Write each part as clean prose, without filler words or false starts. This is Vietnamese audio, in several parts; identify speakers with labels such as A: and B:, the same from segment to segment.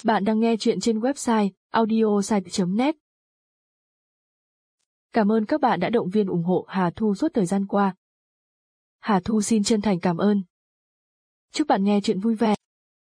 A: Bạn đang nghe chuyện trên website audiosite.net. Cảm ơn các bạn đã động viên ủng hộ Hà Thu suốt thời gian qua. Hà Thu xin chân thành cảm ơn. Chúc bạn nghe chuyện vui vẻ.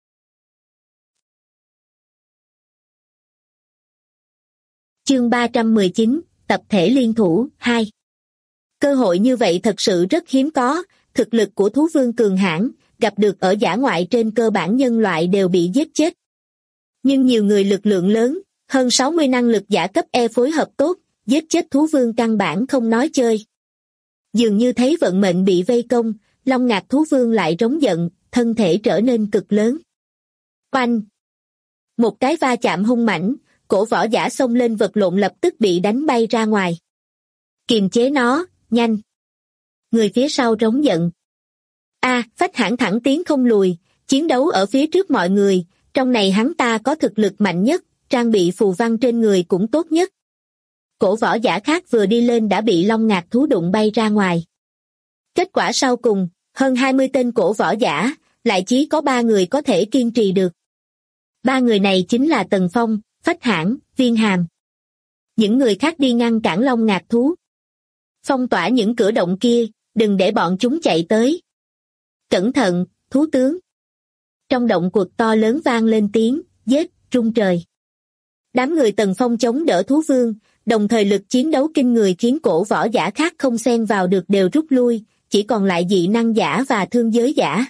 B: Chương 319, tập thể liên thủ 2. Cơ hội như vậy thật sự rất hiếm có, thực lực của thú vương cường hãn, gặp được ở dã ngoại trên cơ bản nhân loại đều bị giết chết. Nhưng nhiều người lực lượng lớn, hơn 60 năng lực giả cấp E phối hợp tốt, giết chết thú vương căn bản không nói chơi. Dường như thấy vận mệnh bị vây công, Long Ngạc thú vương lại rống giận, thân thể trở nên cực lớn. Oanh! Một cái va chạm hung mãnh, cổ võ giả xông lên vật lộn lập tức bị đánh bay ra ngoài. Kiềm chế nó, nhanh! Người phía sau rống giận. Phách Hãn thẳng tiến không lùi, chiến đấu ở phía trước mọi người, trong này hắn ta có thực lực mạnh nhất, trang bị phù văn trên người cũng tốt nhất. Cổ võ giả khác vừa đi lên đã bị Long Ngạc thú đụng bay ra ngoài. Kết quả sau cùng, hơn 20 tên cổ võ giả, lại chỉ có 3 người có thể kiên trì được. 3 người này chính là Tần Phong, Phách Hãn, Viên Hàm. Những người khác đi ngăn cản Long Ngạc thú. Phong tỏa những cửa động kia, đừng để bọn chúng chạy tới. Cẩn thận, thú tướng. Trong động quật to lớn vang lên tiếng, giết, rung trời. Đám người Tần Phong chống đỡ thú vương, đồng thời lực chiến đấu kinh người khiến cổ võ giả khác không xen vào được đều rút lui, chỉ còn lại dị năng giả và thương giới giả.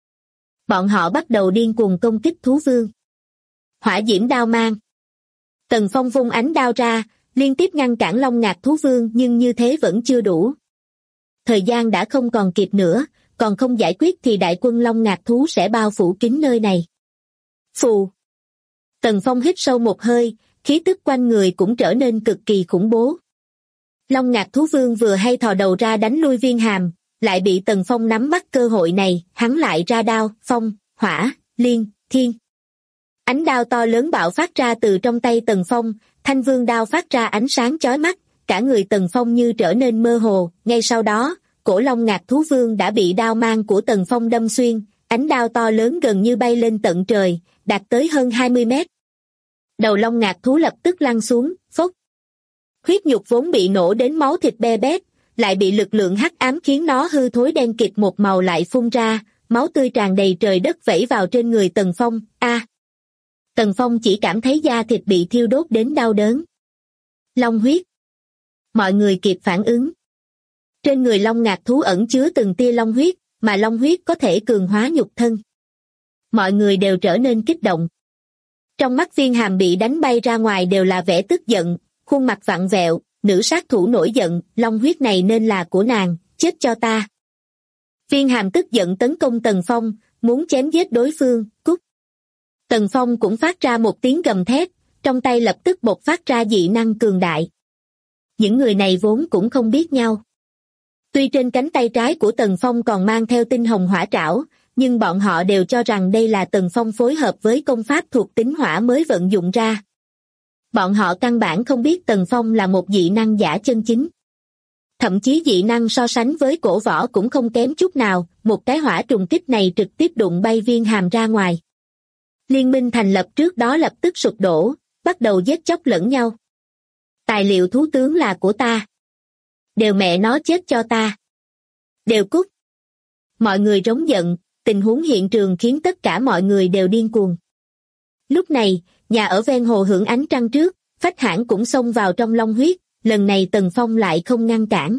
B: Bọn họ bắt đầu điên cuồng công kích thú vương. Hỏa diễm đao mang. Tần Phong vung ánh đao ra, liên tiếp ngăn cản Long Ngạc thú vương nhưng như thế vẫn chưa đủ. Thời gian đã không còn kịp nữa, còn không giải quyết thì đại quân Long Ngạc thú sẽ bao phủ kín nơi này. Phù! Tần Phong hít sâu một hơi, khí tức quanh người cũng trở nên cực kỳ khủng bố. Long Ngạc thú vương vừa hay thò đầu ra đánh lui Viên Hàm, lại bị Tần Phong nắm bắt cơ hội này, hắn lại ra đao, phong, hỏa, liên, thiên. Ánh đao to lớn bạo phát ra từ trong tay Tần Phong, thanh vương đao phát ra ánh sáng chói mắt, cả người Tần Phong như trở nên mơ hồ, ngay sau đó, cổ Long Ngạc thú vương đã bị đao mang của Tần Phong đâm xuyên, ánh đao to lớn gần như bay lên tận trời, đạt tới hơn 20 mét. Đầu Long Ngạc thú lập tức lăn xuống, phốc. Huyết nhục vốn bị nổ đến máu thịt be bét, lại bị lực lượng hắc ám khiến nó hư thối đen kịt một màu lại phun ra, máu tươi tràn đầy trời đất vẩy vào trên người Tần Phong. Tần Phong chỉ cảm thấy da thịt bị thiêu đốt đến đau đớn. Long huyết. Mọi người kịp phản ứng. Trên người Long Ngạc thú ẩn chứa từng tia long huyết, mà long huyết có thể cường hóa nhục thân. Mọi người đều trở nên kích động. Trong mắt Viên Hàm bị đánh bay ra ngoài đều là vẻ tức giận, khuôn mặt vặn vẹo, nữ sát thủ nổi giận, long huyết này nên là của nàng, chết cho ta. Viên Hàm tức giận tấn công Tần Phong, muốn chém giết đối phương, cút. Tần Phong cũng phát ra một tiếng gầm thét, trong tay lập tức bộc phát ra dị năng cường đại. Những người này vốn cũng không biết nhau. Tuy trên cánh tay trái của Tần Phong còn mang theo tinh hồng hỏa trảo, nhưng bọn họ đều cho rằng đây là Tần Phong phối hợp với công pháp thuộc tính hỏa mới vận dụng ra. Bọn họ căn bản không biết Tần Phong là một dị năng giả chân chính. Thậm chí dị năng so sánh với cổ võ cũng không kém chút nào, một cái hỏa trùng kích này trực tiếp đụng bay Viên Hàm ra ngoài. Liên minh thành lập trước đó lập tức sụp đổ, bắt đầu giết chóc lẫn nhau. Tài liệu thú tướng là của ta. Đều mẹ nó chết cho ta. Đều cút. Mọi người rống giận, tình huống hiện trường khiến tất cả mọi người đều điên cuồng. Lúc này, nhà ở ven hồ hưởng ánh trăng trước, Phách Hãn cũng xông vào trong long huyết, lần này Tần Phong lại không ngăn cản.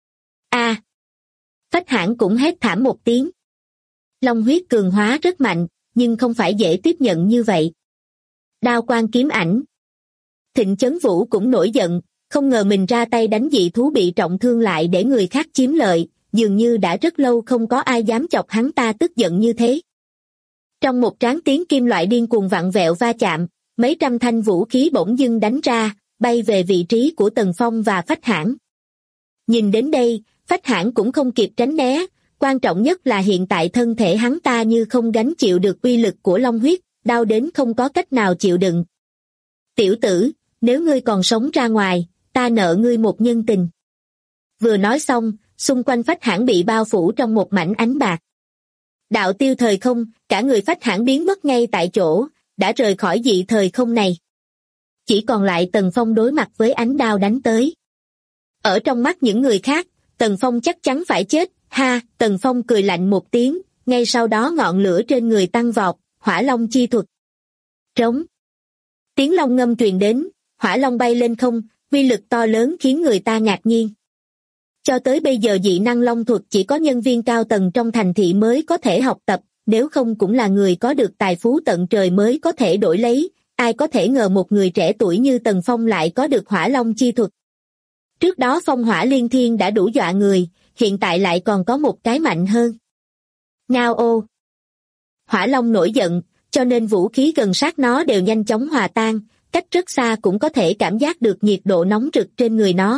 B: Phách Hãn cũng hét thảm một tiếng. Long huyết cường hóa rất mạnh, nhưng không phải dễ tiếp nhận như vậy. Đao quang kiếm ảnh. Thịnh Chấn Vũ cũng nổi giận, không ngờ mình ra tay đánh dị thú bị trọng thương lại để người khác chiếm lợi, dường như đã rất lâu không có ai dám chọc hắn ta tức giận như thế. Trong một tráng tiếng kim loại điên cuồng vặn vẹo va chạm, mấy trăm thanh vũ khí bỗng dưng đánh ra, bay về vị trí của Tần Phong và Phách Hãn. Nhìn đến đây, Phách Hãn cũng không kịp tránh né, quan trọng nhất là hiện tại thân thể hắn ta như không gánh chịu được uy lực của long huyết, đau đến không có cách nào chịu đựng. Tiểu tử, nếu ngươi còn sống ra ngoài, ta nợ ngươi một nhân tình. Vừa nói xong, xung quanh Phách Hãn bị bao phủ trong một mảnh ánh bạc. Đạo tiêu thời không, cả người Phách Hãn biến mất ngay tại chỗ, đã rời khỏi dị thời không này. Chỉ còn lại Tần Phong đối mặt với ánh đao đánh tới. Ở trong mắt những người khác, Tần Phong chắc chắn phải chết, ha, Tần Phong cười lạnh một tiếng, ngay sau đó ngọn lửa trên người tăng vọt, hỏa long chi thuật. Trống. Tiếng long ngâm truyền đến, hỏa long bay lên không, uy lực to lớn khiến người ta ngạc nhiên. Cho tới bây giờ dị năng long thuật chỉ có nhân viên cao tầng trong thành thị mới có thể học tập, nếu không cũng là người có được tài phú tận trời mới có thể đổi lấy, ai có thể ngờ một người trẻ tuổi như Tần Phong lại có được hỏa long chi thuật. Trước đó phong hỏa liên thiên đã đủ dọa người, hiện tại lại còn có một cái mạnh hơn. Ngao ô. Hỏa long nổi giận, cho nên vũ khí gần sát nó đều nhanh chóng hòa tan, cách rất xa cũng có thể cảm giác được nhiệt độ nóng rực trên người nó.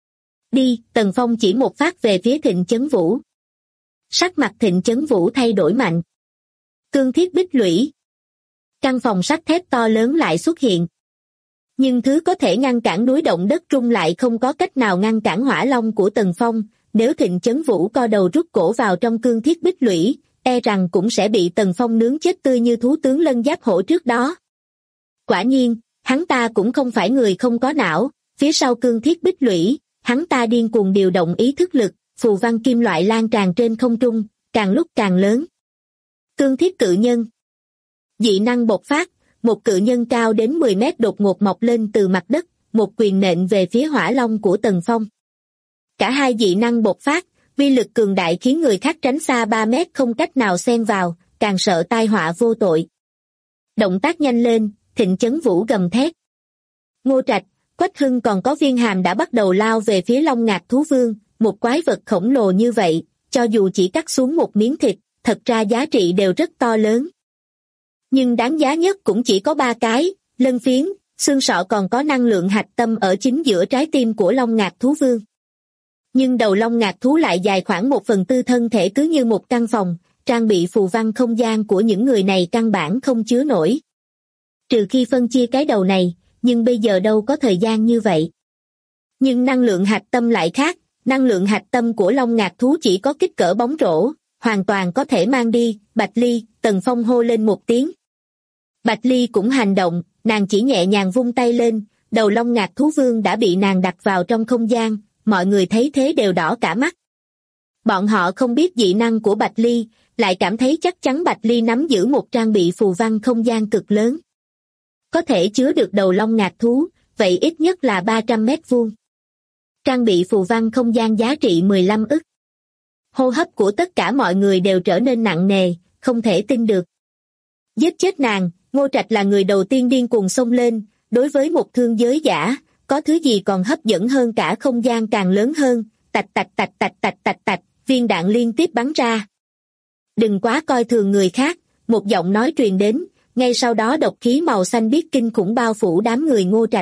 B: Đi, Tần Phong chỉ một phát về phía Thịnh Chấn Vũ. Sắc mặt Thịnh Chấn Vũ thay đổi mạnh. Cương thiết bích lũy. Căn phòng sắt thép to lớn lại xuất hiện. Nhưng thứ có thể ngăn cản núi động đất rung lại không có cách nào ngăn cản hỏa long của Tần Phong, nếu Thịnh Chấn Vũ co đầu rút cổ vào trong cương thiết bích lũy, e rằng cũng sẽ bị Tần Phong nướng chết tươi như thú tướng Lân Giáp Hổ trước đó. Quả nhiên, hắn ta cũng không phải người không có não, phía sau cương thiết bích lũy, hắn ta điên cuồng điều động ý thức lực, phù văn kim loại lan tràn trên không trung, càng lúc càng lớn. Cương thiết cự nhân. Dị năng bộc phát, một cự nhân cao đến 10 mét đột ngột mọc lên từ mặt đất, một quyền nện về phía hỏa long của Tần Phong. Cả hai dị năng bộc phát, uy lực cường đại khiến người khác tránh xa 3 mét không cách nào xen vào, càng sợ tai họa vô tội. Động tác nhanh lên, Thịnh Chấn Vũ gầm thét. Ngô Trạch, Quách Hưng còn có Viên Hàm đã bắt đầu lao về phía Long Ngạc Thú Vương, một quái vật khổng lồ như vậy, cho dù chỉ cắt xuống một miếng thịt, thật ra giá trị đều rất to lớn. Nhưng đáng giá nhất cũng chỉ có 3 cái, lân phiến, xương sọ còn có năng lượng hạch tâm ở chính giữa trái tim của Long Ngạc Thú Vương. Nhưng đầu Long Ngạc Thú lại dài khoảng 1/4 thân thể cứ như một căn phòng, trang bị phù văn không gian của những người này căn bản không chứa nổi. Trừ khi phân chia cái đầu này, nhưng bây giờ đâu có thời gian như vậy. Nhưng năng lượng hạch tâm lại khác, năng lượng hạch tâm của Long Ngạc Thú chỉ có kích cỡ bóng rổ, hoàn toàn có thể mang đi. Bạch Ly, Tần Phong hô lên một tiếng. Bạch Ly cũng hành động, nàng chỉ nhẹ nhàng vung tay lên, đầu Long Ngạc Thú Vương đã bị nàng đặt vào trong không gian, mọi người thấy thế đều đỏ cả mắt. Bọn họ không biết dị năng của Bạch Ly, lại cảm thấy chắc chắn Bạch Ly nắm giữ một trang bị phù văn không gian cực lớn. Có thể chứa được đầu Long Ngạc Thú, vậy ít nhất là 300 mét vuông. Trang bị phù văn không gian giá trị 15 ức. Hô hấp của tất cả mọi người đều trở nên nặng nề, không thể tin được. Giết chết nàng, Ngô Trạch là người đầu tiên điên cuồng xông lên, đối với một thương giới giả, có thứ gì còn hấp dẫn hơn cả không gian càng lớn hơn, tạch tạch tạch tạch tạch tạch tạch, viên đạn liên tiếp bắn ra. Đừng quá coi thường người khác, một giọng nói truyền đến, ngay sau đó độc khí màu xanh biếc kinh khủng bao phủ đám người Ngô Trạch.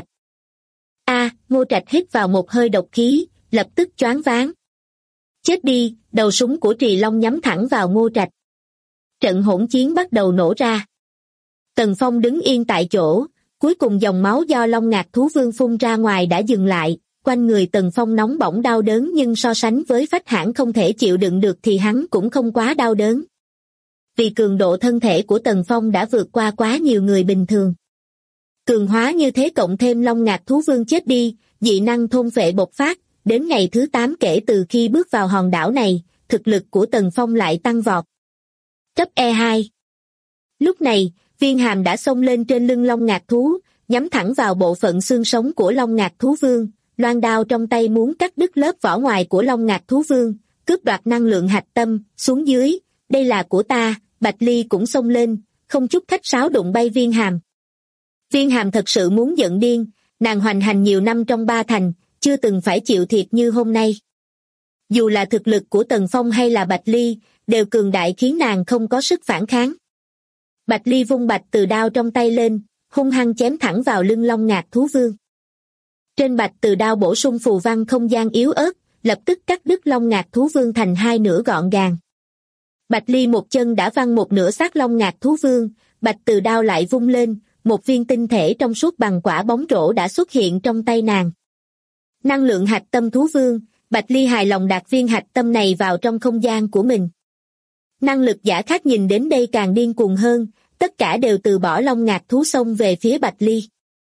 B: Ngô Trạch hít vào một hơi độc khí, lập tức choáng váng. Chết đi, đầu súng của Trì Long nhắm thẳng vào Ngô Trạch. Trận hỗn chiến bắt đầu nổ ra. Tần Phong đứng yên tại chỗ, cuối cùng dòng máu do Long Ngạc Thú Vương phun ra ngoài đã dừng lại, quanh người Tần Phong nóng bỏng đau đớn nhưng so sánh với Phách Hãn không thể chịu đựng được thì hắn cũng không quá đau đớn. Vì cường độ thân thể của Tần Phong đã vượt qua quá nhiều người bình thường. Cường hóa như thế cộng thêm Long Ngạc Thú Vương chết đi, dị năng thôn phệ bộc phát, đến ngày thứ 8 kể từ khi bước vào hòn đảo này, thực lực của Tần Phong lại tăng vọt. Cấp E2. Lúc này, Viên Hàm đã xông lên trên lưng Long Ngạc Thú, nhắm thẳng vào bộ phận xương sống của Long Ngạc Thú Vương, loan đao trong tay muốn cắt đứt lớp vỏ ngoài của Long Ngạc Thú Vương, cướp đoạt năng lượng hạch tâm, xuống dưới, đây là của ta. Bạch Ly cũng xông lên, không chút khách sáo đụng bay Viên Hàm. Viên Hàm thật sự muốn giận điên, nàng hoành hành nhiều năm trong Ba Thành, chưa từng phải chịu thiệt như hôm nay. Dù là thực lực của Tần Phong hay là Bạch Ly, đều cường đại khiến nàng không có sức phản kháng. Bạch Ly vung bạch từ đao trong tay lên, hung hăng chém thẳng vào lưng Long Ngạc Thú Vương. Trên bạch từ đao bổ sung phù văn không gian yếu ớt, lập tức cắt đứt Long Ngạc Thú Vương thành hai nửa gọn gàng. Bạch Ly một chân đã văng một nửa xác Long Ngạc Thú Vương, bạch từ đao lại vung lên, một viên tinh thể trong suốt bằng quả bóng rổ đã xuất hiện trong tay nàng. Năng lượng hạch tâm Thú Vương, Bạch Ly hài lòng đặt viên hạch tâm này vào trong không gian của mình. Năng lực giả khác nhìn đến đây càng điên cuồng hơn, tất cả đều từ bỏ Long Ngạc thú xông về phía Bạch Ly.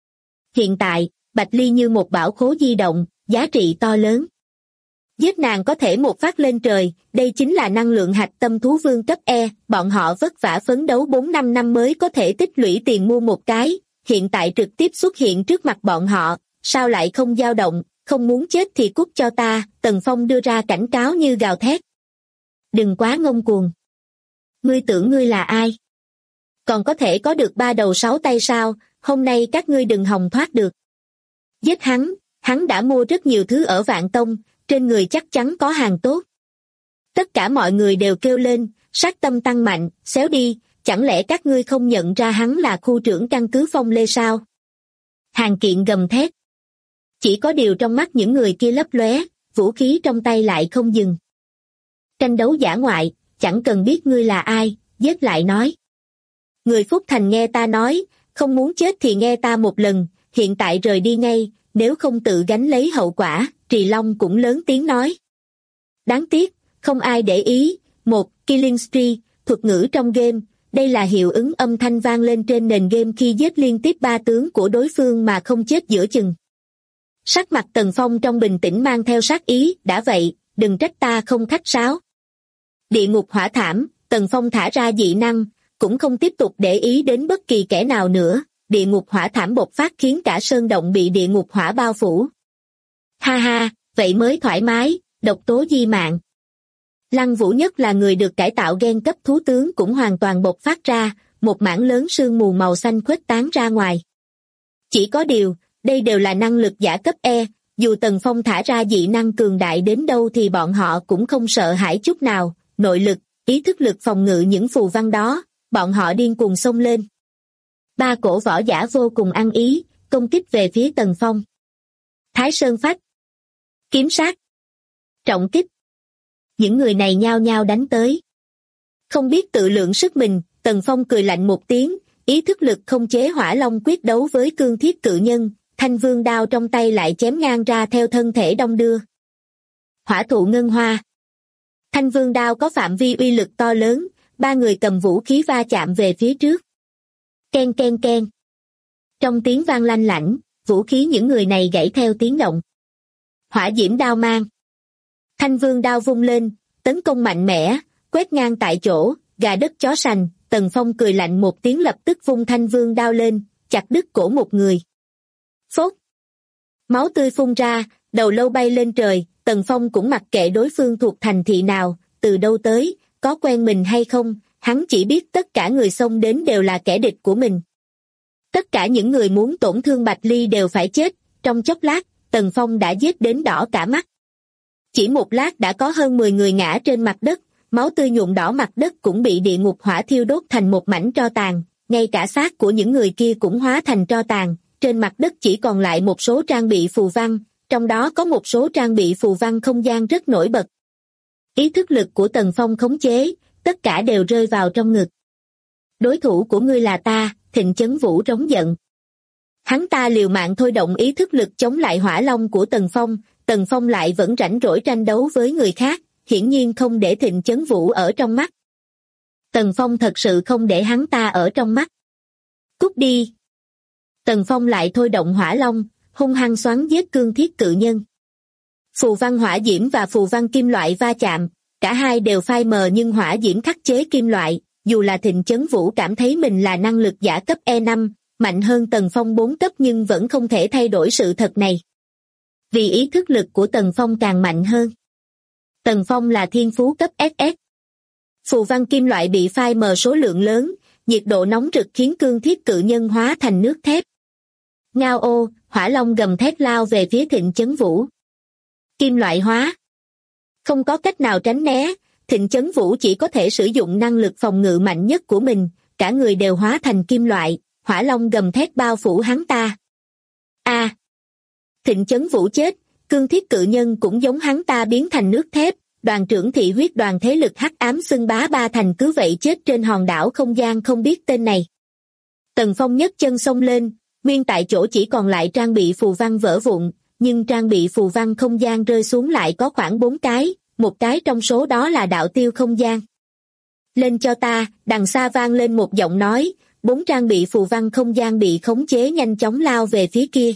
B: Hiện tại, Bạch Ly như một bảo khố di động, giá trị to lớn. Giết nàng có thể một phát lên trời, đây chính là năng lượng hạch tâm thú vương cấp E, bọn họ vất vả phấn đấu 4-5 năm mới có thể tích lũy tiền mua một cái, hiện tại trực tiếp xuất hiện trước mặt bọn họ, sao lại không dao động, không muốn chết thì cút cho ta, Tần Phong đưa ra cảnh cáo như gào thét. Đừng quá ngông cuồng. Ngươi tưởng ngươi là ai? Còn có thể có được 3 đầu 6 tay sao, hôm nay các ngươi đừng hòng thoát được. Giết hắn đã mua rất nhiều thứ ở Vạn Tông, trên người chắc chắn có hàng tốt. Tất cả mọi người đều kêu lên, sát tâm tăng mạnh, xéo đi, chẳng lẽ các ngươi không nhận ra hắn là khu trưởng căn cứ Phong Lê sao? Hàng Kiện gầm thét. Chỉ có điều trong mắt những người kia lấp lóe, vũ khí trong tay lại không dừng. Tranh đấu dã ngoại, chẳng cần biết ngươi là ai, giết lại nói. Người Phúc Thành nghe ta nói, không muốn chết thì nghe ta một lần, hiện tại rời đi ngay, nếu không tự gánh lấy hậu quả, Trì Long cũng lớn tiếng nói. Đáng tiếc, không ai để ý, một, Killing Spree, thuật ngữ trong game, đây là hiệu ứng âm thanh vang lên trên nền game khi giết liên tiếp 3 tướng của đối phương mà không chết giữa chừng. Sắc mặt Tần Phong trong bình tĩnh mang theo sát ý, đã vậy, đừng trách ta không khách sáo. Địa ngục hỏa thảm, Tần Phong thả ra dị năng, cũng không tiếp tục để ý đến bất kỳ kẻ nào nữa, địa ngục hỏa thảm bộc phát khiến cả sơn động bị địa ngục hỏa bao phủ. Ha ha, vậy mới thoải mái, độc tố di mạng. Lăng Vũ Nhất là người được cải tạo gen cấp thú tướng cũng hoàn toàn bộc phát ra, một mảng lớn sương mù màu xanh khuếch tán ra ngoài. Chỉ có điều, đây đều là năng lực giả cấp E, dù Tần Phong thả ra dị năng cường đại đến đâu thì bọn họ cũng không sợ hãi chút nào, nội lực, ý thức lực phòng ngự những phù văn đó, bọn họ điên cuồng xông lên. 3 cổ võ giả vô cùng ăn ý, công kích về phía Tần Phong. Thái Sơn Phách, kiếm sát, trọng kích. Những người này nhao nhao đánh tới. Không biết tự lượng sức mình, Tần Phong cười lạnh một tiếng, ý thức lực không chế hỏa long quyết đấu với cương thiết cự nhân, thanh vương đao trong tay lại chém ngang ra theo thân thể đong đưa. Hỏa thụ ngân hoa. Thanh vương đao có phạm vi uy lực to lớn, 3 người cầm vũ khí va chạm về phía trước. Ken ken ken. Trong tiếng vang lanh lảnh, vũ khí những người này gãy theo tiếng động. Hỏa diễm đao mang. Thanh vương đao vung lên, tấn công mạnh mẽ, quét ngang tại chỗ, gà đất chó sành, Tần Phong cười lạnh một tiếng lập tức vung thanh vương đao lên, chặt đứt cổ một người. Phốt. Máu tươi phun ra, đầu lâu bay lên trời, Tần Phong cũng mặc kệ đối phương thuộc thành thị nào, từ đâu tới, có quen mình hay không, hắn chỉ biết tất cả người xông đến đều là kẻ địch của mình. Tất cả những người muốn tổn thương Bạch Ly đều phải chết, trong chốc lát, Tần Phong đã giết đến đỏ cả mắt. Chỉ một lát đã có hơn 10 người ngã trên mặt đất, máu tươi nhuộm đỏ mặt đất cũng bị địa ngục hỏa thiêu đốt thành một mảnh tro tàn, ngay cả xác của những người kia cũng hóa thành tro tàn, trên mặt đất chỉ còn lại một số trang bị phù văn, trong đó có một số trang bị phù văn không gian rất nổi bật. Ý thức lực của Tần Phong khống chế, tất cả đều rơi vào trong ngực. Đối thủ của ngươi là ta, Thịnh Chấn Vũ trống giận. Hắn ta liều mạng thôi động ý thức lực chống lại hỏa long của Tần Phong lại vẫn rảnh rỗi tranh đấu với người khác, hiển nhiên không để Thịnh Chấn Vũ ở trong mắt. Tần Phong thật sự không để hắn ta ở trong mắt. Cút đi. Tần Phong lại thôi động hỏa long, hung hăng xoắn giết cương thiết cự nhân. Phù văn hỏa diễm và phù văn kim loại va chạm, cả hai đều phai mờ nhưng hỏa diễm khắc chế kim loại, dù là Thịnh Chấn Vũ cảm thấy mình là năng lực giả cấp E5, mạnh hơn Tần Phong 4 cấp nhưng vẫn không thể thay đổi sự thật này. Vì ý thức lực của Tần Phong càng mạnh hơn. Tần Phong là thiên phú cấp SS. Phù văn kim loại bị phai mờ số lượng lớn, nhiệt độ nóng rực khiến cương thiết cự nhân hóa thành nước thép. Ngao ô, hỏa long gầm thét lao về phía Thịnh Chấn Vũ. Kim loại hóa. Không có cách nào tránh né, Thịnh Chấn Vũ chỉ có thể sử dụng năng lực phòng ngự mạnh nhất của mình, cả người đều hóa thành kim loại, hỏa long gầm thét bao phủ hắn ta. A! Thịnh Chấn Vũ chết, cương thiết cự nhân cũng giống hắn ta biến thành nước thép, đoàn trưởng thị huyết đoàn thế lực hắc ám xưng bá 3 thành cứ vậy chết trên hòn đảo không gian không biết tên này. Tần Phong nhấc chân xông lên, nguyên tại chỗ chỉ còn lại trang bị phù văn vỡ vụn, nhưng trang bị phù văn không gian rơi xuống lại có khoảng 4 cái, một cái trong số đó là đạo tiêu không gian. Lên cho ta, đằng xa vang lên một giọng nói, 4 trang bị phù văn không gian bị khống chế nhanh chóng lao về phía kia.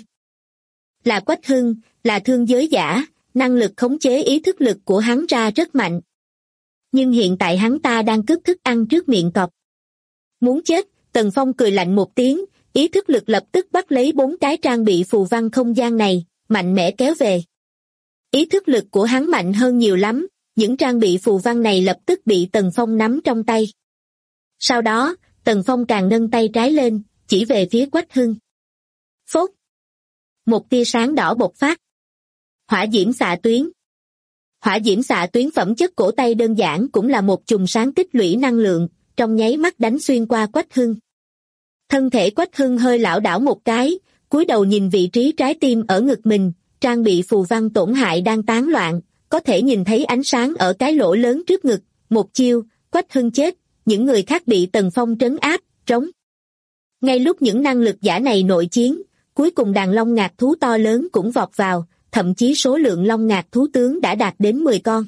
B: Là Quách Hưng, là thương giới giả, năng lực khống chế ý thức lực của hắn ra rất mạnh. Nhưng hiện tại hắn ta đang cướp thức ăn trước miệng cọp. Muốn chết, Tần Phong cười lạnh một tiếng, ý thức lực lập tức bắt lấy 4 cái trang bị phù văn không gian này, mạnh mẽ kéo về. Ý thức lực của hắn mạnh hơn nhiều lắm, những trang bị phù văn này lập tức bị Tần Phong nắm trong tay. Sau đó, Tần Phong càng nâng tay trái lên, chỉ về phía Quách Hưng. Phốt! Một tia sáng đỏ bộc phát. Hỏa diễm xạ tuyến. Hỏa diễm xạ tuyến phẩm chất cổ tay đơn giản cũng là một chùm sáng tích lũy năng lượng, trong nháy mắt đánh xuyên qua Quách Hưng. Thân thể Quách Hưng hơi lảo đảo một cái, cúi đầu nhìn vị trí trái tim ở ngực mình, trang bị phù văn tổn hại đang tán loạn, có thể nhìn thấy ánh sáng ở cái lỗ lớn trước ngực, một chiêu, Quách Hưng chết, những người khác bị Tần Phong trấn áp, trống. Ngay lúc những năng lực giả này nội chiến, cuối cùng đàn long ngạc thú to lớn cũng vọt vào, thậm chí số lượng long ngạc thú tướng đã đạt đến 10 con.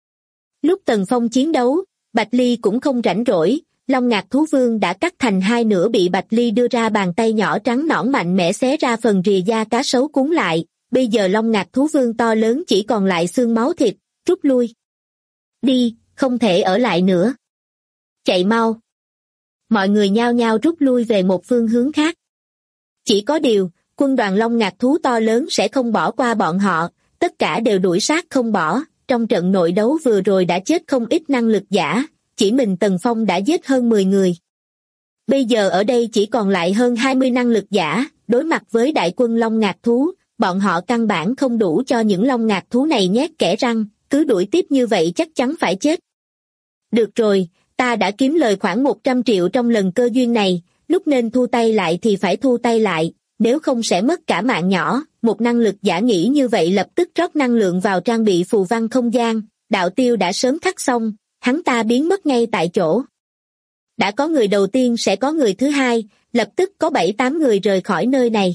B: Lúc Tần Phong chiến đấu, Bạch Ly cũng không rảnh rỗi, long ngạc thú vương đã cắt thành hai nửa bị Bạch Ly đưa ra bàn tay nhỏ trắng nõn mạnh mẽ xé ra phần rìa da cá sấu cuốn lại, bây giờ long ngạc thú vương to lớn chỉ còn lại xương máu thịt, rút lui. Đi, không thể ở lại nữa. Chạy mau. Mọi người nhao nhao rút lui về một phương hướng khác. Chỉ có điều, quân đoàn long ngạc thú to lớn sẽ không bỏ qua bọn họ, tất cả đều đuổi sát không bỏ, trong trận nội đấu vừa rồi đã chết không ít năng lực giả, chỉ mình Tần Phong đã giết hơn 10 người. Bây giờ ở đây chỉ còn lại hơn 20 năng lực giả, đối mặt với đại quân long ngạc thú, bọn họ căn bản không đủ cho những long ngạc thú này nhét kẽ răng, cứ đuổi tiếp như vậy chắc chắn phải chết. Được rồi, ta đã kiếm lời khoảng 100 triệu trong lần cơ duyên này, lúc nên thu tay lại thì phải thu tay lại, nếu không sẽ mất cả mạng nhỏ. Một năng lực giả nghĩ như vậy lập tức rót năng lượng vào trang bị phù văn không gian, đạo tiêu đã sớm khắc xong, hắn ta biến mất ngay tại chỗ. Đã có người đầu tiên sẽ có người thứ hai, lập tức có 7-8 người rời khỏi nơi này.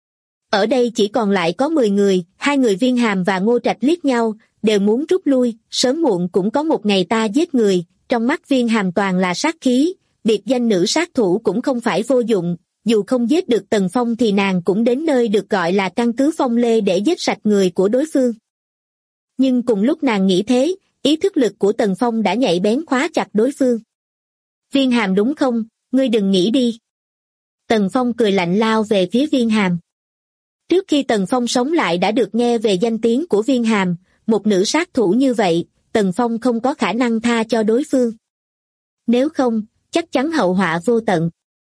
B: Ở đây chỉ còn lại có 10 người, 2 người Viên Hàm và Ngô Trạch liếc nhau, đều muốn rút lui, sớm muộn cũng có một ngày ta giết người, trong mắt Viên Hàm toàn là sát khí, biệt danh nữ sát thủ cũng không phải vô dụng, dù không giết được Tần Phong thì nàng cũng đến nơi được gọi là căn cứ Phong Lê để giết sạch người của đối phương. Nhưng cùng lúc nàng nghĩ thế, ý thức lực của Tần Phong đã nhạy bén khóa chặt đối phương. Viên Hàm đúng không, ngươi đừng nghĩ đi. Tần Phong cười lạnh lao về phía Viên Hàm. Trước khi Tần Phong sống lại đã được nghe về danh tiếng của Viên Hàm, một nữ sát thủ như vậy, Tần Phong không có khả năng tha cho đối phương. Nếu không, chắc chắn hậu họa vô tận.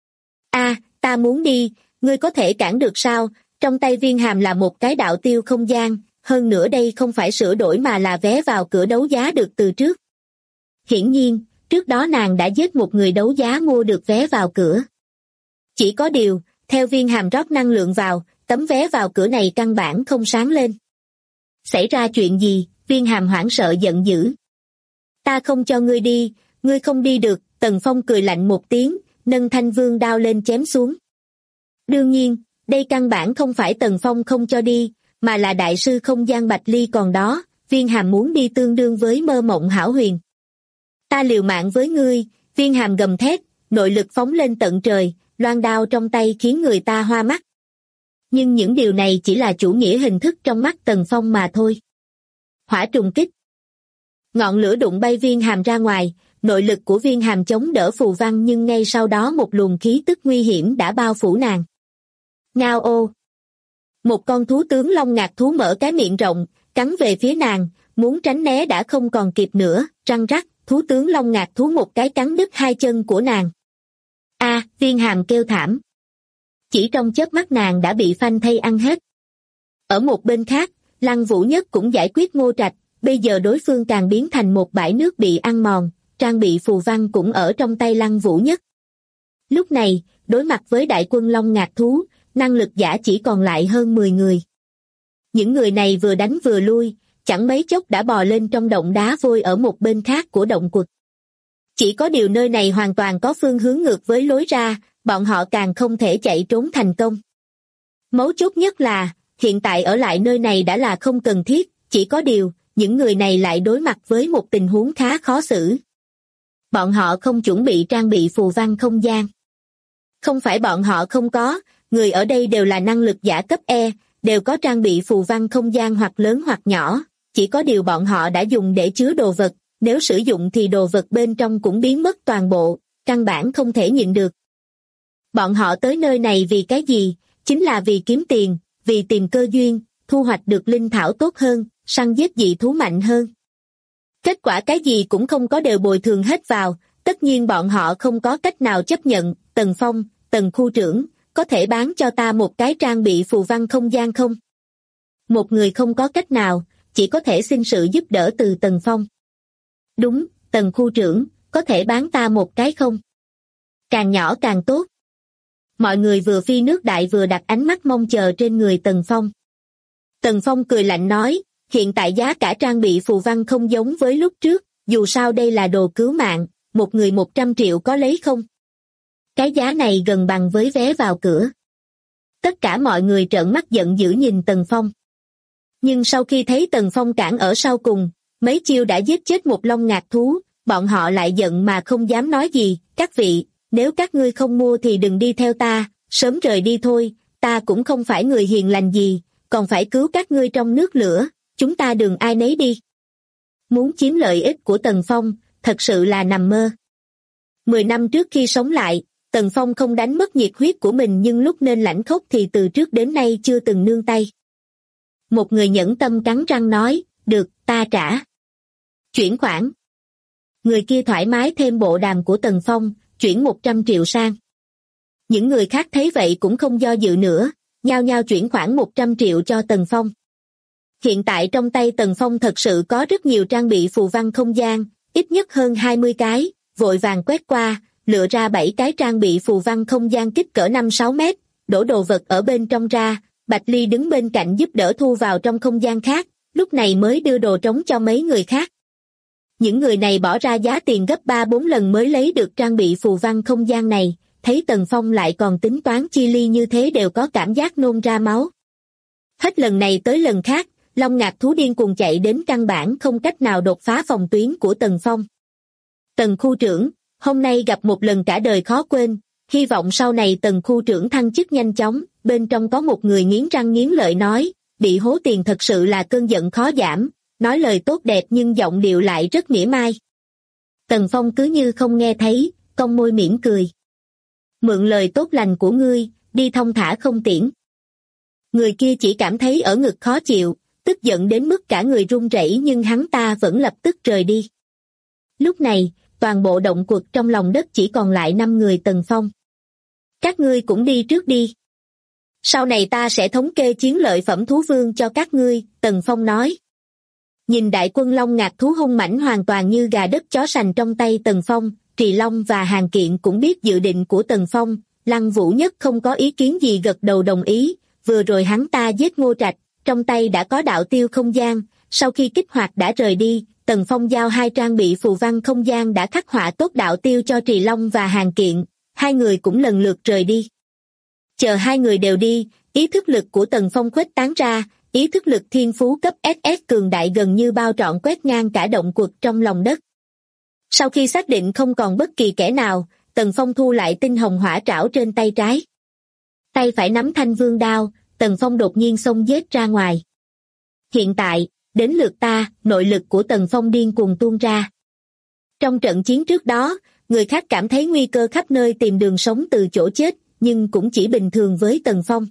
B: Ta muốn đi, ngươi có thể cản được sao? Trong tay Viên Hàm là một cái đạo tiêu không gian, hơn nữa đây không phải sửa đổi mà là vé vào cửa đấu giá được từ trước. Hiển nhiên, trước đó nàng đã giết một người đấu giá mua được vé vào cửa. Chỉ có điều, theo Viên Hàm rót năng lượng vào, tấm vé vào cửa này căn bản không sáng lên. Xảy ra chuyện gì? Viên Hàm hoảng sợ giận dữ. Ta không cho ngươi đi, ngươi không đi được. Tần Phong cười lạnh một tiếng, nâng thanh vương đao lên chém xuống. Đương nhiên, đây căn bản không phải Tần Phong không cho đi, mà là đại sư không gian Bạch Ly còn đó, Viên Hàm muốn đi tương đương với mơ mộng hão huyền. Ta liều mạng với ngươi, Viên Hàm gầm thét, nội lực phóng lên tận trời, loan đao trong tay khiến người ta hoa mắt. Nhưng những điều này chỉ là chủ nghĩa hình thức trong mắt Tần Phong mà thôi. Hỏa trùng kích. Ngọn lửa đụng bay Viên Hàm ra ngoài, nội lực của Viên Hàm chống đỡ phù văn nhưng ngay sau đó một luồng khí tức nguy hiểm đã bao phủ nàng. Ngao ô! Một con thú tướng long ngạc thú mở cái miệng rộng, cắn về phía nàng, muốn tránh né đã không còn kịp nữa, răng rắc, thú tướng long ngạc thú một cái cắn đứt hai chân của nàng. Viên Hàm kêu thảm. Chỉ trong chớp mắt nàng đã bị phanh thây ăn hết. Ở một bên khác, Lăng Vũ Nhất cũng giải quyết Ngô Trạch, bây giờ đối phương càng biến thành một bãi nước bị ăn mòn, trang bị phù văn cũng ở trong tay Lăng Vũ Nhất. Lúc này, đối mặt với đại quân long ngạc thú, năng lực giả chỉ còn lại hơn 10 người. Những người này vừa đánh vừa lui, chẳng mấy chốc đã bò lên trong động đá vôi ở một bên khác của động quật. Chỉ có điều nơi này hoàn toàn có phương hướng ngược với lối ra, bọn họ càng không thể chạy trốn thành công. Mấu chốt nhất là, hiện tại ở lại nơi này đã là không cần thiết, chỉ có điều, những người này lại đối mặt với một tình huống khá khó xử. Bọn họ không chuẩn bị trang bị phù văn không gian. Không phải bọn họ không có, người ở đây đều là năng lực giả cấp E, đều có trang bị phù văn không gian hoặc lớn hoặc nhỏ, chỉ có điều bọn họ đã dùng để chứa đồ vật, nếu sử dụng thì đồ vật bên trong cũng biến mất toàn bộ, căn bản không thể nhịn được. Bọn họ tới nơi này vì cái gì? Chính là vì kiếm tiền, vì tìm cơ duyên, thu hoạch được linh thảo tốt hơn, săn giết dị thú mạnh hơn. Kết quả cái gì cũng không có đều bồi thường hết vào, tất nhiên bọn họ không có cách nào chấp nhận. Tần Phong, Tần khu trưởng, có thể bán cho ta một cái trang bị phù văn không gian không? Một người không có cách nào, chỉ có thể xin sự giúp đỡ từ Tần Phong. Đúng, Tần khu trưởng, có thể bán ta một cái không? Càng nhỏ càng tốt. Mọi người vừa phi nước đại vừa đặt ánh mắt mong chờ trên người Tần Phong. Tần Phong cười lạnh nói, hiện tại giá cả trang bị phù văn không giống với lúc trước, dù sao đây là đồ cứu mạng, một người 100 triệu có lấy không? Cái giá này gần bằng với vé vào cửa. Tất cả mọi người trợn mắt giận dữ nhìn Tần Phong. Nhưng sau khi thấy Tần Phong cản ở sau cùng, mấy chiêu đã giết chết một long ngạc thú, bọn họ lại giận mà không dám nói gì. Các vị, nếu các ngươi không mua thì đừng đi theo ta, sớm rời đi thôi, ta cũng không phải người hiền lành gì, còn phải cứu các ngươi trong nước lửa, chúng ta đường ai nấy đi. Muốn chiếm lợi ích của Tần Phong, thật sự là nằm mơ. 10 năm trước khi sống lại, Tần Phong không đánh mất nhiệt huyết của mình nhưng lúc nên lãnh khốc thì từ trước đến nay chưa từng nương tay. Một người nhẫn tâm cắn răng nói, được, ta trả. Chuyển khoản. Người kia thoải mái thêm bộ đàm của Tần Phong, chuyển 100 triệu sang. Những người khác thấy vậy cũng không do dự nữa, nhao nhao chuyển khoản 100 triệu cho Tần Phong. Hiện tại trong tay Tần Phong thật sự có rất nhiều trang bị phù văn không gian, ít nhất hơn 20 cái, vội vàng quét qua, lựa ra 7 cái trang bị phù văn không gian kích cỡ 5-6 mét, đổ đồ vật ở bên trong ra, Bạch Ly đứng bên cạnh giúp đỡ thu vào trong không gian khác, lúc này mới đưa đồ trống cho mấy người khác. Những người này bỏ ra giá tiền gấp 3-4 lần mới lấy được trang bị phù văn không gian này, thấy Tần Phong lại còn tính toán chi ly như thế đều có cảm giác nôn ra máu. Hết lần này tới lần khác, long ngạc thú điên cuồng chạy đến căn bản không cách nào đột phá phòng tuyến của Tần Phong. Tần khu trưởng, hôm nay gặp một lần cả đời khó quên, hy vọng sau này Tần khu trưởng thăng chức nhanh chóng. Bên trong có một người nghiến răng nghiến lợi nói, bị hố tiền thật sự là cơn giận khó giảm, nói lời tốt đẹp nhưng giọng điệu lại rất mỉa mai. Tần Phong cứ như không nghe thấy, cong môi mỉm cười. Mượn lời tốt lành của ngươi, đi thong thả không tiễn. Người kia chỉ cảm thấy ở ngực khó chịu, tức giận đến mức cả người run rẩy nhưng hắn ta vẫn lập tức rời đi. Lúc này, toàn bộ động quật trong lòng đất chỉ còn lại 5 người Tần Phong. Các ngươi cũng đi trước đi. Sau này ta sẽ thống kê chiến lợi phẩm thú vương cho các ngươi, Tần Phong nói. Nhìn đại quân long ngạc thú hung mãnh hoàn toàn như gà đất chó sành trong tay Tần Phong, Trì Long và Hàn Kiện cũng biết dự định của Tần Phong, Lăng Vũ Nhất không có ý kiến gì gật đầu đồng ý, vừa rồi hắn ta giết Ngô Trạch, trong tay đã có đạo tiêu không gian, sau khi kích hoạt đã rời đi, Tần Phong giao 2 trang bị phù văn không gian đã khắc họa tốt đạo tiêu cho Trì Long và Hàn Kiện, 2 người cũng lần lượt rời đi. Chờ 2 người đều đi, ý thức lực của Tần Phong khuếch tán ra, ý thức lực thiên phú cấp SS cường đại gần như bao trọn quét ngang cả động quật trong lòng đất. Sau khi xác định không còn bất kỳ kẻ nào, Tần Phong thu lại tinh hồng hỏa trảo trên tay trái. Tay phải nắm thanh vương đao, Tần Phong đột nhiên xông giết ra ngoài. Hiện tại, đến lượt ta, nội lực của Tần Phong điên cuồng tuôn ra. Trong trận chiến trước đó, người khác cảm thấy nguy cơ khắp nơi tìm đường sống từ chỗ chết, nhưng cũng chỉ bình thường với Tần Phong.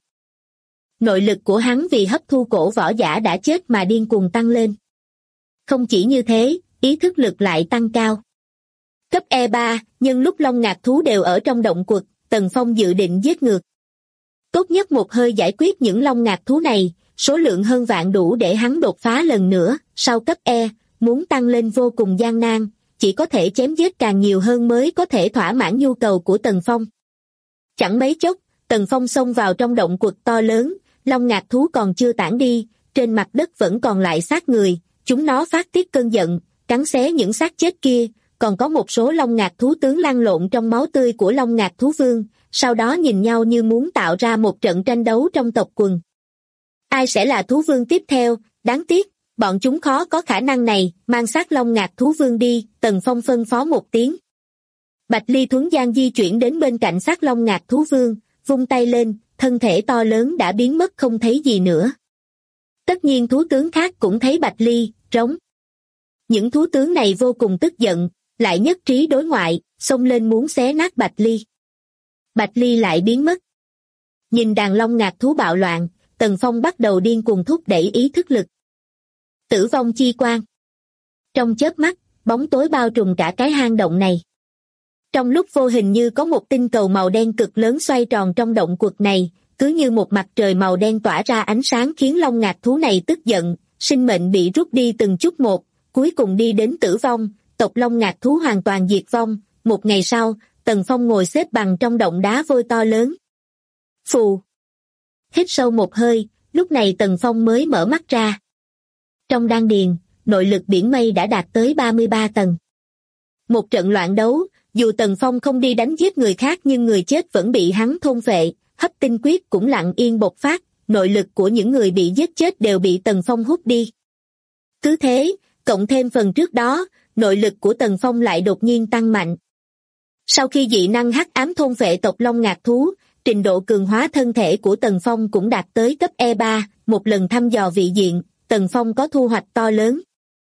B: Nội lực của hắn vì hấp thu cổ võ giả đã chết mà điên cuồng tăng lên. Không chỉ như thế, ý thức lực lại tăng cao. Cấp E3, nhân lúc long ngạc thú đều ở trong động quật, Tần Phong dự định giết ngược. Tốt nhất một hơi giải quyết những long ngạc thú này, số lượng hơn vạn đủ để hắn đột phá lần nữa, sau cấp E, muốn tăng lên vô cùng gian nan, chỉ có thể chém giết càng nhiều hơn mới có thể thỏa mãn nhu cầu của Tần Phong. Chẳng mấy chốc, Tần Phong xông vào trong động quật to lớn, long ngạc thú còn chưa tản đi, trên mặt đất vẫn còn lại xác người, chúng nó phát tiết cơn giận, cắn xé những xác chết kia, còn có một số long ngạc thú tướng lăn lộn trong máu tươi của long ngạc thú vương, sau đó nhìn nhau như muốn tạo ra một trận tranh đấu trong tộc quần. Ai sẽ là thú vương tiếp theo, đáng tiếc, bọn chúng khó có khả năng này, mang xác long ngạc thú vương đi, Tần Phong phân phó một tiếng. Bạch Ly thuấn gian di chuyển đến bên cạnh xác long ngạc thú vương, vung tay lên, thân thể to lớn đã biến mất không thấy gì nữa. Tất nhiên thú tướng khác cũng thấy Bạch Ly, rống. Những thú tướng này vô cùng tức giận, lại nhất trí đối ngoại, xông lên muốn xé nát Bạch Ly. Bạch Ly lại biến mất. Nhìn đàn long ngạc thú bạo loạn, Tần Phong bắt đầu điên cuồng thúc đẩy ý thức lực. Tử vong chi quang. Trong chớp mắt, bóng tối bao trùm cả cái hang động này. Trong lúc vô hình như có một tinh cầu màu đen cực lớn xoay tròn trong động quật này, cứ như một mặt trời màu đen tỏa ra ánh sáng khiến long ngạc thú này tức giận, sinh mệnh bị rút đi từng chút một, cuối cùng đi đến tử vong, tộc long ngạc thú hoàn toàn diệt vong. Một ngày sau, Tần Phong ngồi xếp bằng trong động đá vôi to lớn. Phù. Hít sâu một hơi, lúc này Tần Phong mới mở mắt ra. Trong đan điền, nội lực biển mây đã đạt tới 33 tầng. Một trận loạn đấu, dù Tần Phong không đi đánh giết người khác nhưng người chết vẫn bị hắn thôn phệ, hấp tinh quyết cũng lặng yên bộc phát, nội lực của những người bị giết chết đều bị Tần Phong hút đi. Cứ thế, cộng thêm phần trước đó, nội lực của Tần Phong lại đột nhiên tăng mạnh. Sau khi dị năng hắc ám thôn phệ tộc long ngạc thú, trình độ cường hóa thân thể của Tần Phong cũng đạt tới cấp E3, một lần thăm dò vị diện, Tần Phong có thu hoạch to lớn.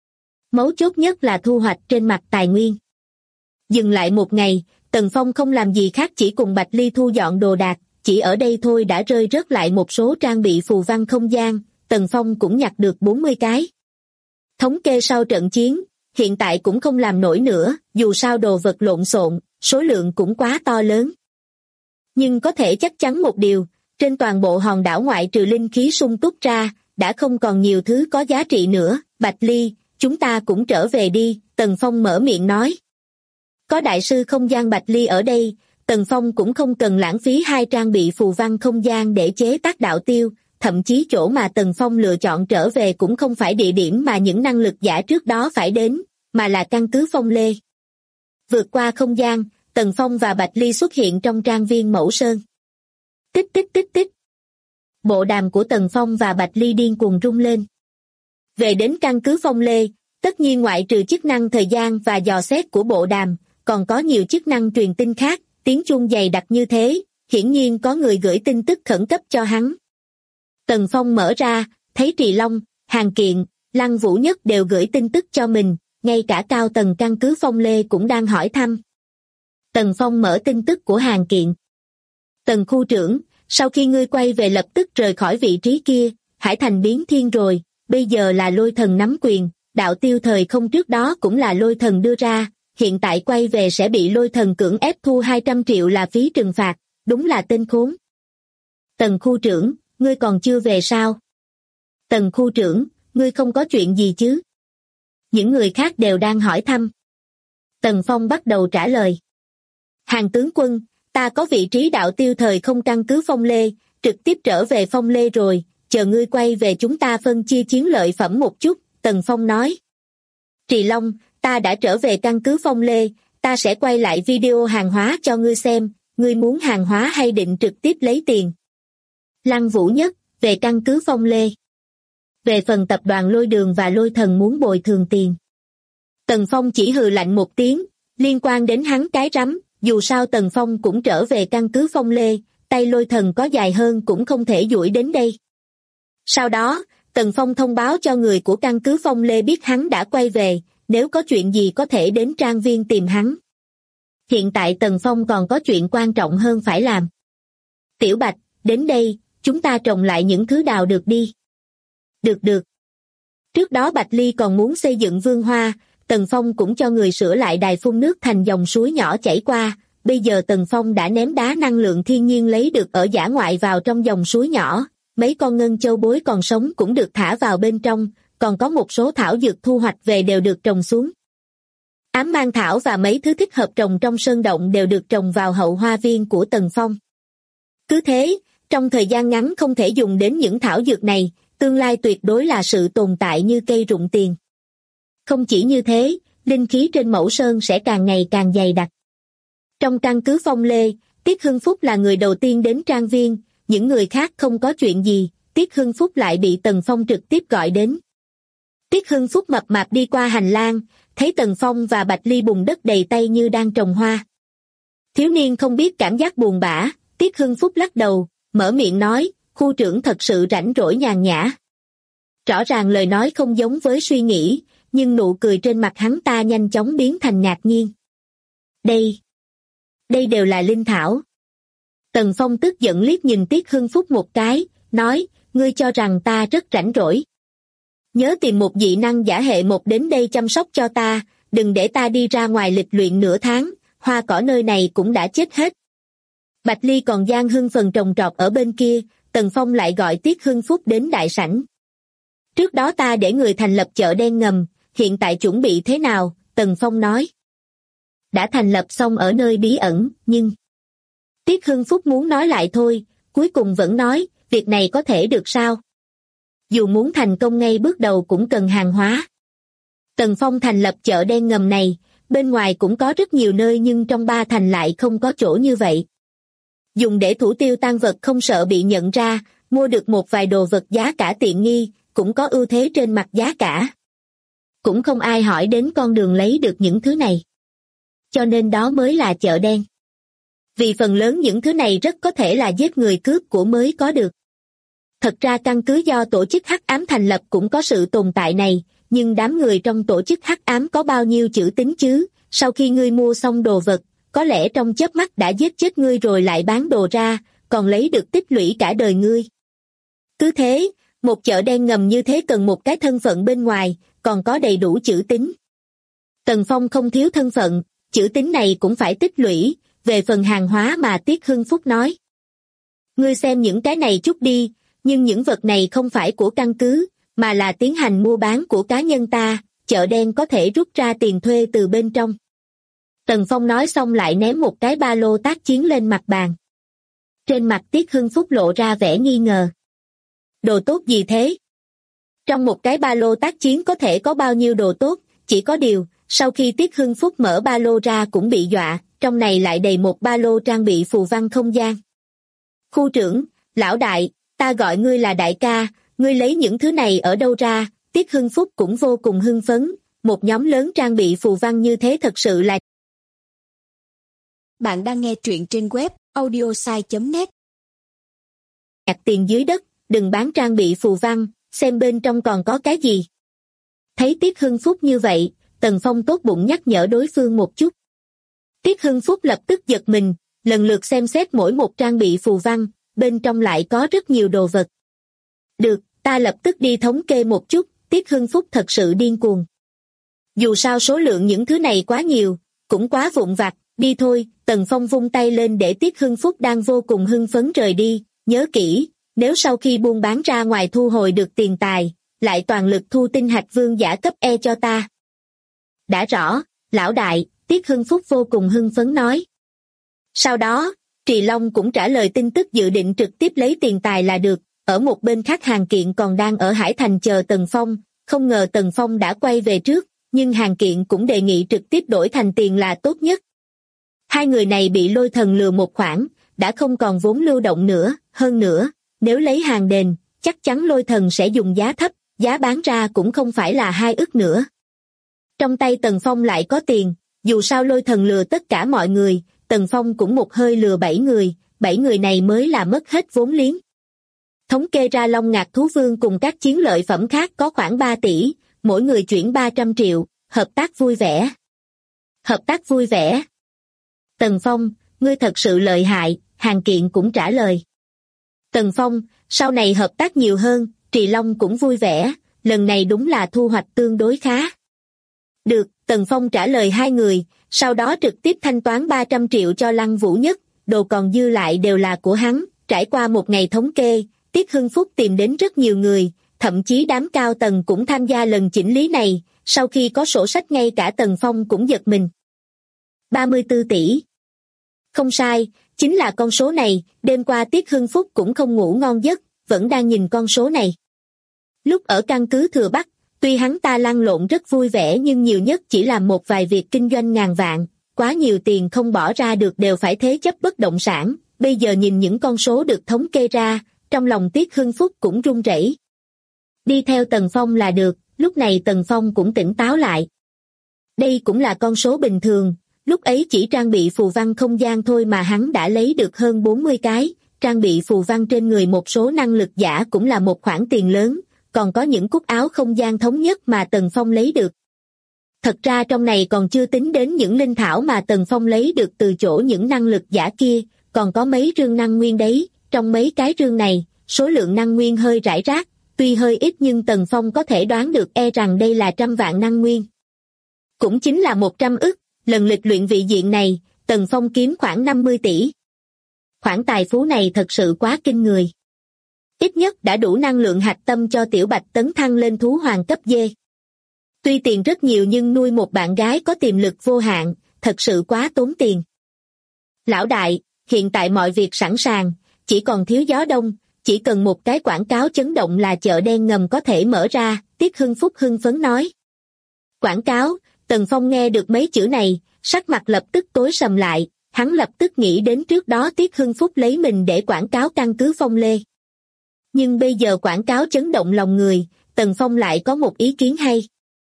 B: Mấu chốt nhất là thu hoạch trên mặt tài nguyên. Dừng lại một ngày, Tần Phong không làm gì khác chỉ cùng Bạch Ly thu dọn đồ đạc, chỉ ở đây thôi đã rơi rớt lại một số trang bị phù văn không gian, Tần Phong cũng nhặt được 40 cái. Thống kê sau trận chiến, hiện tại cũng không làm nổi nữa, dù sao đồ vật lộn xộn, số lượng cũng quá to lớn. Nhưng có thể chắc chắn một điều, trên toàn bộ hòn đảo ngoại trừ linh khí sung túc ra, đã không còn nhiều thứ có giá trị nữa. Bạch Ly, chúng ta cũng trở về đi, Tần Phong mở miệng nói. Có đại sư không gian Bạch Ly ở đây, Tần Phong cũng không cần lãng phí hai trang bị phù văn không gian để chế tác đạo tiêu, thậm chí chỗ mà Tần Phong lựa chọn trở về cũng không phải địa điểm mà những năng lực giả trước đó phải đến, mà là căn cứ Phong Lê. Vượt qua không gian, Tần Phong và Bạch Ly xuất hiện trong trang viên Mẫu Sơn. Tích tích tích tích. Bộ đàm của Tần Phong và Bạch Ly điên cuồng rung lên. Về đến căn cứ Phong Lê, tất nhiên ngoại trừ chức năng thời gian và dò xét của bộ đàm, còn có nhiều chức năng truyền tin khác, tiếng chuông dày đặc như thế, hiển nhiên có người gửi tin tức khẩn cấp cho hắn. Tần Phong mở ra, thấy Trì Long, Hàn Kiện, Lăng Vũ Nhất đều gửi tin tức cho mình, ngay cả cao tầng căn cứ Phong Lê cũng đang hỏi thăm. Tần Phong mở tin tức của Hàn Kiện. Tần khu trưởng, sau khi ngươi quay về lập tức rời khỏi vị trí kia, Hải Thành biến thiên rồi, bây giờ là lôi thần nắm quyền, đạo tiêu thời không trước đó cũng là lôi thần đưa ra, hiện tại quay về sẽ bị lôi thần cưỡng ép thu 200 triệu là phí trừng phạt, đúng là tên khốn. Tần khu trưởng, ngươi còn chưa về sao? Tần khu trưởng, ngươi không có chuyện gì chứ? Những người khác đều đang hỏi thăm. Tần Phong bắt đầu trả lời. Hàn tướng quân, ta có vị trí đạo tiêu thời không căn cứ Phong Lê, trực tiếp trở về Phong Lê rồi, chờ ngươi quay về chúng ta phân chia chiến lợi phẩm một chút, Tần Phong nói. Trì Long, ta đã trở về căn cứ Phong Lê, ta sẽ quay lại video hàng hóa cho ngươi xem, ngươi muốn hàng hóa hay định trực tiếp lấy tiền? Lăng Vũ Nhất, về căn cứ Phong Lê. Về phần tập đoàn Lôi Đường và Lôi Thần muốn bồi thường tiền. Tần Phong chỉ hừ lạnh một tiếng, liên quan đến hắn cái rắm, dù sao Tần Phong cũng trở về căn cứ Phong Lê, tay Lôi Thần có dài hơn cũng không thể duỗi đến đây. Sau đó, Tần Phong thông báo cho người của căn cứ Phong Lê biết hắn đã quay về, nếu có chuyện gì có thể đến trang viên tìm hắn. Hiện tại Tần Phong còn có chuyện quan trọng hơn phải làm. Tiểu Bạch, đến đây, chúng ta trồng lại những thứ đào được đi. Được được. Trước đó Bạch Ly còn muốn xây dựng vườn hoa, Tần Phong cũng cho người sửa lại đài phun nước thành dòng suối nhỏ chảy qua, bây giờ Tần Phong đã ném đá năng lượng thiên nhiên lấy được ở dã ngoại vào trong dòng suối nhỏ, mấy con ngân châu bối còn sống cũng được thả vào bên trong, còn có một số thảo dược thu hoạch về đều được trồng xuống. Ám mang thảo và mấy thứ thích hợp trồng trong sơn động đều được trồng vào hậu hoa viên của Tần Phong. Cứ thế, trong thời gian ngắn không thể dùng đến những thảo dược này, tương lai tuyệt đối là sự tồn tại như cây rụng tiền. Không chỉ như thế, linh khí trên Mẫu Sơn sẽ càng ngày càng dày đặc. Trong căn cứ Phong Lê, Tiết Hưng Phúc là người đầu tiên đến trang viên, những người khác không có chuyện gì, Tiết Hưng Phúc lại bị Tần Phong trực tiếp gọi đến. Tiết Hưng Phúc mập mạp đi qua hành lang, thấy Tần Phong và Bạch Ly bùn đất đầy tay như đang trồng hoa. Thiếu niên không biết cảm giác buồn bã, Tiết Hưng Phúc lắc đầu, mở miệng nói, khu trưởng thật sự rảnh rỗi nhàn nhã. Rõ ràng lời nói không giống với suy nghĩ, nhưng nụ cười trên mặt hắn ta nhanh chóng biến thành ngạc nhiên. Đây đều là linh thảo. Tần Phong tức giận liếc nhìn Tiết Hưng Phúc một cái, nói, ngươi cho rằng ta rất rảnh rỗi. Nhớ tìm một dị năng giả hệ một đến đây chăm sóc cho ta, đừng để ta đi ra ngoài lịch luyện nửa tháng, hoa cỏ nơi này cũng đã chết hết. Bạch Ly còn Giang Hưng phần trồng trọt ở bên kia, Tần Phong lại gọi Tiết Hưng Phúc đến đại sảnh. Trước đó ta để người thành lập chợ đen ngầm, hiện tại chuẩn bị thế nào? Tần Phong nói. Đã thành lập xong ở nơi bí ẩn, nhưng... Tiết Hưng Phúc muốn nói lại thôi, cuối cùng vẫn nói, việc này có thể được sao? Dù muốn thành công ngay bước đầu cũng cần hàng hóa. Tần Phong thành lập chợ đen ngầm này, bên ngoài cũng có rất nhiều nơi nhưng trong ba thành lại không có chỗ như vậy. Dùng để thủ tiêu tang vật không sợ bị nhận ra, mua được một vài đồ vật giá cả tiện nghi, cũng có ưu thế trên mặt giá cả. Cũng không ai hỏi đến con đường lấy được những thứ này. Cho nên đó mới là chợ đen. Vì phần lớn những thứ này rất có thể là giết người cướp của mới có được. Thật ra căn cứ do tổ chức Hắc Ám thành lập cũng có sự tồn tại này, nhưng đám người trong tổ chức Hắc Ám có bao nhiêu chữ tín chứ, sau khi ngươi mua xong đồ vật, có lẽ trong chớp mắt đã giết chết ngươi rồi lại bán đồ ra, còn lấy được tích lũy cả đời ngươi. Cứ thế, một chợ đen ngầm như thế cần một cái thân phận bên ngoài, còn có đầy đủ chữ tín. Tần Phong không thiếu thân phận, chữ tín này cũng phải tích lũy, về phần hàng hóa mà Tiết Hưng Phúc nói. Ngươi xem những cái này chút đi, nhưng những vật này không phải của căn cứ, mà là tiến hành mua bán của cá nhân ta, chợ đen có thể rút ra tiền thuê từ bên trong. Tần Phong nói xong lại ném một cái ba lô tác chiến lên mặt bàn. Trên mặt Tiết Hưng Phúc lộ ra vẻ nghi ngờ. Đồ tốt gì thế? Trong một cái ba lô tác chiến có thể có bao nhiêu đồ tốt, chỉ có điều, sau khi Tiết Hưng Phúc mở ba lô ra cũng bị dọa, trong này lại đầy một ba lô trang bị phù văn không gian. Khu trưởng, lão đại, ta gọi ngươi là đại ca, ngươi lấy những thứ này ở đâu ra? Tiết Hưng Phúc cũng vô cùng hưng phấn, một nhóm lớn trang bị phù văn như thế thật sự là...
C: Bạn đang nghe truyện trên web audiosai.net.
B: Nhặt tiền dưới đất, đừng bán trang bị phù văn, xem bên trong còn có cái gì. Thấy Tiết Hưng Phúc như vậy, Tần Phong tốt bụng nhắc nhở đối phương một chút. Tiết Hưng Phúc lập tức giật mình, lần lượt xem xét mỗi một trang bị phù văn, bên trong lại có rất nhiều đồ vật. Được, ta lập tức đi thống kê một chút, Tiết Hưng Phúc thật sự điên cuồng. Dù sao số lượng những thứ này quá nhiều, cũng quá vụn vặt, đi thôi, Tần Phong vung tay lên để Tiết Hưng Phúc đang vô cùng hưng phấn rời đi, nhớ kỹ, nếu sau khi buôn bán ra ngoài thu hồi được tiền tài, lại toàn lực thu tinh hạch vương giả cấp E cho ta. Đã rõ, lão đại, Tiết Hưng Phúc vô cùng hưng phấn nói. Sau đó, Trì Long cũng trả lời tin tức dự định trực tiếp lấy tiền tài là được, ở một bên khác Hàn Kiện còn đang ở Hải Thành chờ Tần Phong, không ngờ Tần Phong đã quay về trước, nhưng Hàn Kiện cũng đề nghị trực tiếp đổi thành tiền là tốt nhất. Hai người này bị Lôi Thần lừa một khoản, đã không còn vốn lưu động nữa, hơn nữa, nếu lấy hàng đền, chắc chắn Lôi Thần sẽ dùng giá thấp, giá bán ra cũng không phải là 2 ức nữa. Trong tay Tần Phong lại có tiền, dù sao Lôi Thần lừa tất cả mọi người, Tần Phong cũng một hơi lừa 7 người này mới là mất hết vốn liếng. Thống kê ra Long Ngạc Thú Vương cùng các chiến lợi phẩm khác có khoảng 3 tỷ, mỗi người chuyển 300 triệu, hợp tác vui vẻ. Hợp tác vui vẻ. Tần Phong, ngươi thật sự lợi hại, Hàn Kiện cũng trả lời. Tần Phong, sau này hợp tác nhiều hơn, Trì Long cũng vui vẻ, lần này đúng là thu hoạch tương đối khá. Được, Tần Phong trả lời hai người, sau đó trực tiếp thanh toán 300 triệu cho Lăng Vũ Nhất, đồ còn dư lại đều là của hắn. Trải qua một ngày thống kê, Tiết Hưng Phúc tìm đến rất nhiều người, thậm chí đám cao tầng cũng tham gia lần chỉnh lý này, sau khi có sổ sách ngay cả Tần Phong cũng giật mình. 34 tỷ. Không sai, chính là con số này, đêm qua Tiết Hưng Phúc cũng không ngủ ngon giấc, vẫn đang nhìn con số này. Lúc ở căn cứ Thừa Bắc, tuy hắn ta lăn lộn rất vui vẻ nhưng nhiều nhất chỉ làm một vài việc kinh doanh ngàn vạn, quá nhiều tiền không bỏ ra được đều phải thế chấp bất động sản, bây giờ nhìn những con số được thống kê ra, trong lòng Tiết Hưng Phúc cũng run rẩy. Đi theo Tần Phong là được, lúc này Tần Phong cũng tỉnh táo lại. Đây cũng là con số bình thường, lúc ấy chỉ trang bị phù văn không gian thôi mà hắn đã lấy được hơn 40 cái, trang bị phù văn trên người một số năng lực giả cũng là một khoản tiền lớn, còn có những cúc áo không gian thống nhất mà Tần Phong lấy được. Thật ra trong này còn chưa tính đến những linh thảo mà Tần Phong lấy được từ chỗ những năng lực giả kia, còn có mấy rương năng nguyên đấy, trong mấy cái rương này, số lượng năng nguyên hơi rải rác, tuy hơi ít nhưng Tần Phong có thể đoán được rằng đây là 100 vạn năng nguyên. Cũng chính là 100 ức, lần lịch luyện vị diện này, Tần Phong kiếm khoảng 50 tỷ. Khoản tài phú này thật sự quá kinh người. Ít nhất đã đủ năng lượng hạch tâm cho Tiểu Bạch tấn thăng lên thú hoàng cấp D. Tuy tiền rất nhiều nhưng nuôi một bạn gái có tiềm lực vô hạn, thật sự quá tốn tiền. Lão đại, hiện tại mọi việc sẵn sàng, chỉ còn thiếu gió đông, chỉ cần một cái quảng cáo chấn động là chợ đen ngầm có thể mở ra, Tiết Hưng Phúc hưng phấn nói. Quảng cáo, Tần Phong nghe được mấy chữ này, sắc mặt lập tức tối sầm lại, hắn lập tức nghĩ đến trước đó Tiết Hưng Phúc lấy mình để quảng cáo căn cứ Phong Lê. Nhưng bây giờ quảng cáo chấn động lòng người, Tần Phong lại có một ý kiến hay.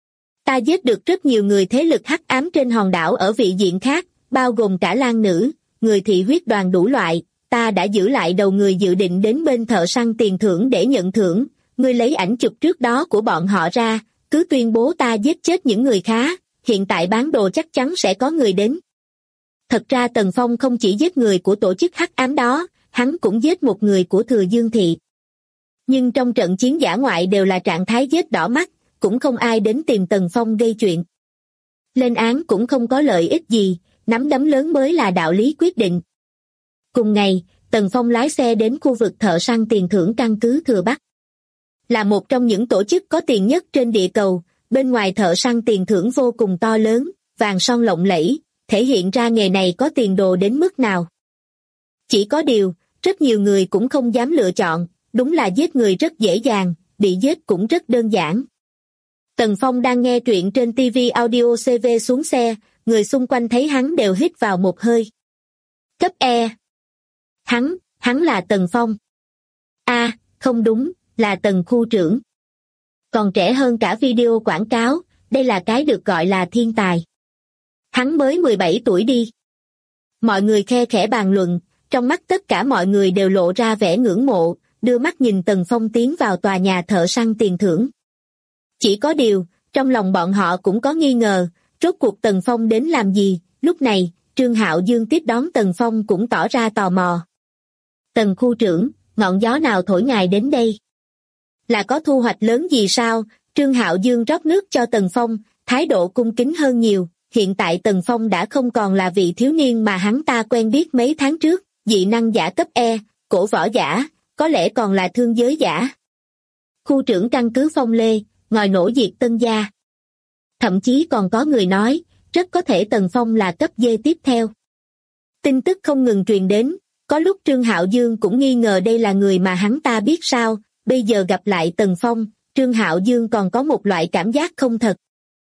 B: Ta giết được rất nhiều người thế lực hắc ám trên hòn đảo ở vị diện khác, bao gồm cả lang nữ, người thị huyết đoàn đủ loại, ta đã giữ lại đầu người dự định đến bên thợ săn tiền thưởng để nhận thưởng, ngươi lấy ảnh chụp trước đó của bọn họ ra, cứ tuyên bố ta giết chết những người khá, hiện tại bán đồ chắc chắn sẽ có người đến. Thật ra Tần Phong không chỉ giết người của tổ chức hắc ám đó, hắn cũng giết một người của Thừa Dương Thị. Nhưng trong trận chiến dã ngoại đều là trạng thái giết đỏ mắt, cũng không ai đến tìm Tần Phong gây chuyện. Lên án cũng không có lợi ích gì, nắm đấm lớn mới là đạo lý quyết định. Cùng ngày, Tần Phong lái xe đến khu vực thợ săn tiền thưởng căn cứ Thừa Bắc. Là một trong những tổ chức có tiền nhất trên địa cầu, bên ngoài thợ săn tiền thưởng vô cùng to lớn, vàng son lộng lẫy, thể hiện ra nghề này có tiền đồ đến mức nào. Chỉ có điều, rất nhiều người cũng không dám lựa chọn, đúng là giết người rất dễ dàng, bị giết cũng rất đơn giản. Tần Phong đang nghe truyện trên TV Audio CV xuống xe, người xung quanh thấy hắn đều hít vào một hơi. Cấp E. Hắn là Tần Phong. Không đúng, là Tần khu trưởng. Còn trẻ hơn cả video quảng cáo, đây là cái được gọi là thiên tài. Hắn mới 17 tuổi đi. Mọi người khe khẽ bàn luận, trong mắt tất cả mọi người đều lộ ra vẻ ngưỡng mộ, đưa mắt nhìn Tần Phong tiến vào tòa nhà thợ săn tiền thưởng. Chỉ có điều, trong lòng bọn họ cũng có nghi ngờ, rốt cuộc Tần Phong đến làm gì, lúc này, Trương Hạo Dương tiếp đón Tần Phong cũng tỏ ra tò mò. Tần khu trưởng, ngọn gió nào thổi ngài đến đây? Là có thu hoạch lớn gì sao? Trương Hạo Dương rót nước cho Tần Phong, thái độ cung kính hơn nhiều, hiện tại Tần Phong đã không còn là vị thiếu niên mà hắn ta quen biết mấy tháng trước, dị năng giả cấp E, cổ võ giả, có lẽ còn là thương giới giả. Khu trưởng căn cứ Phong Lê, ngòi nổ diệt Tân Gia. Thậm chí còn có người nói, rất có thể Tần Phong là cấp D tiếp theo. Tin tức không ngừng truyền đến, có lúc Trương Hạo Dương cũng nghi ngờ đây là người mà hắn ta biết sao, bây giờ gặp lại Tần Phong, Trương Hạo Dương còn có một loại cảm giác không thật.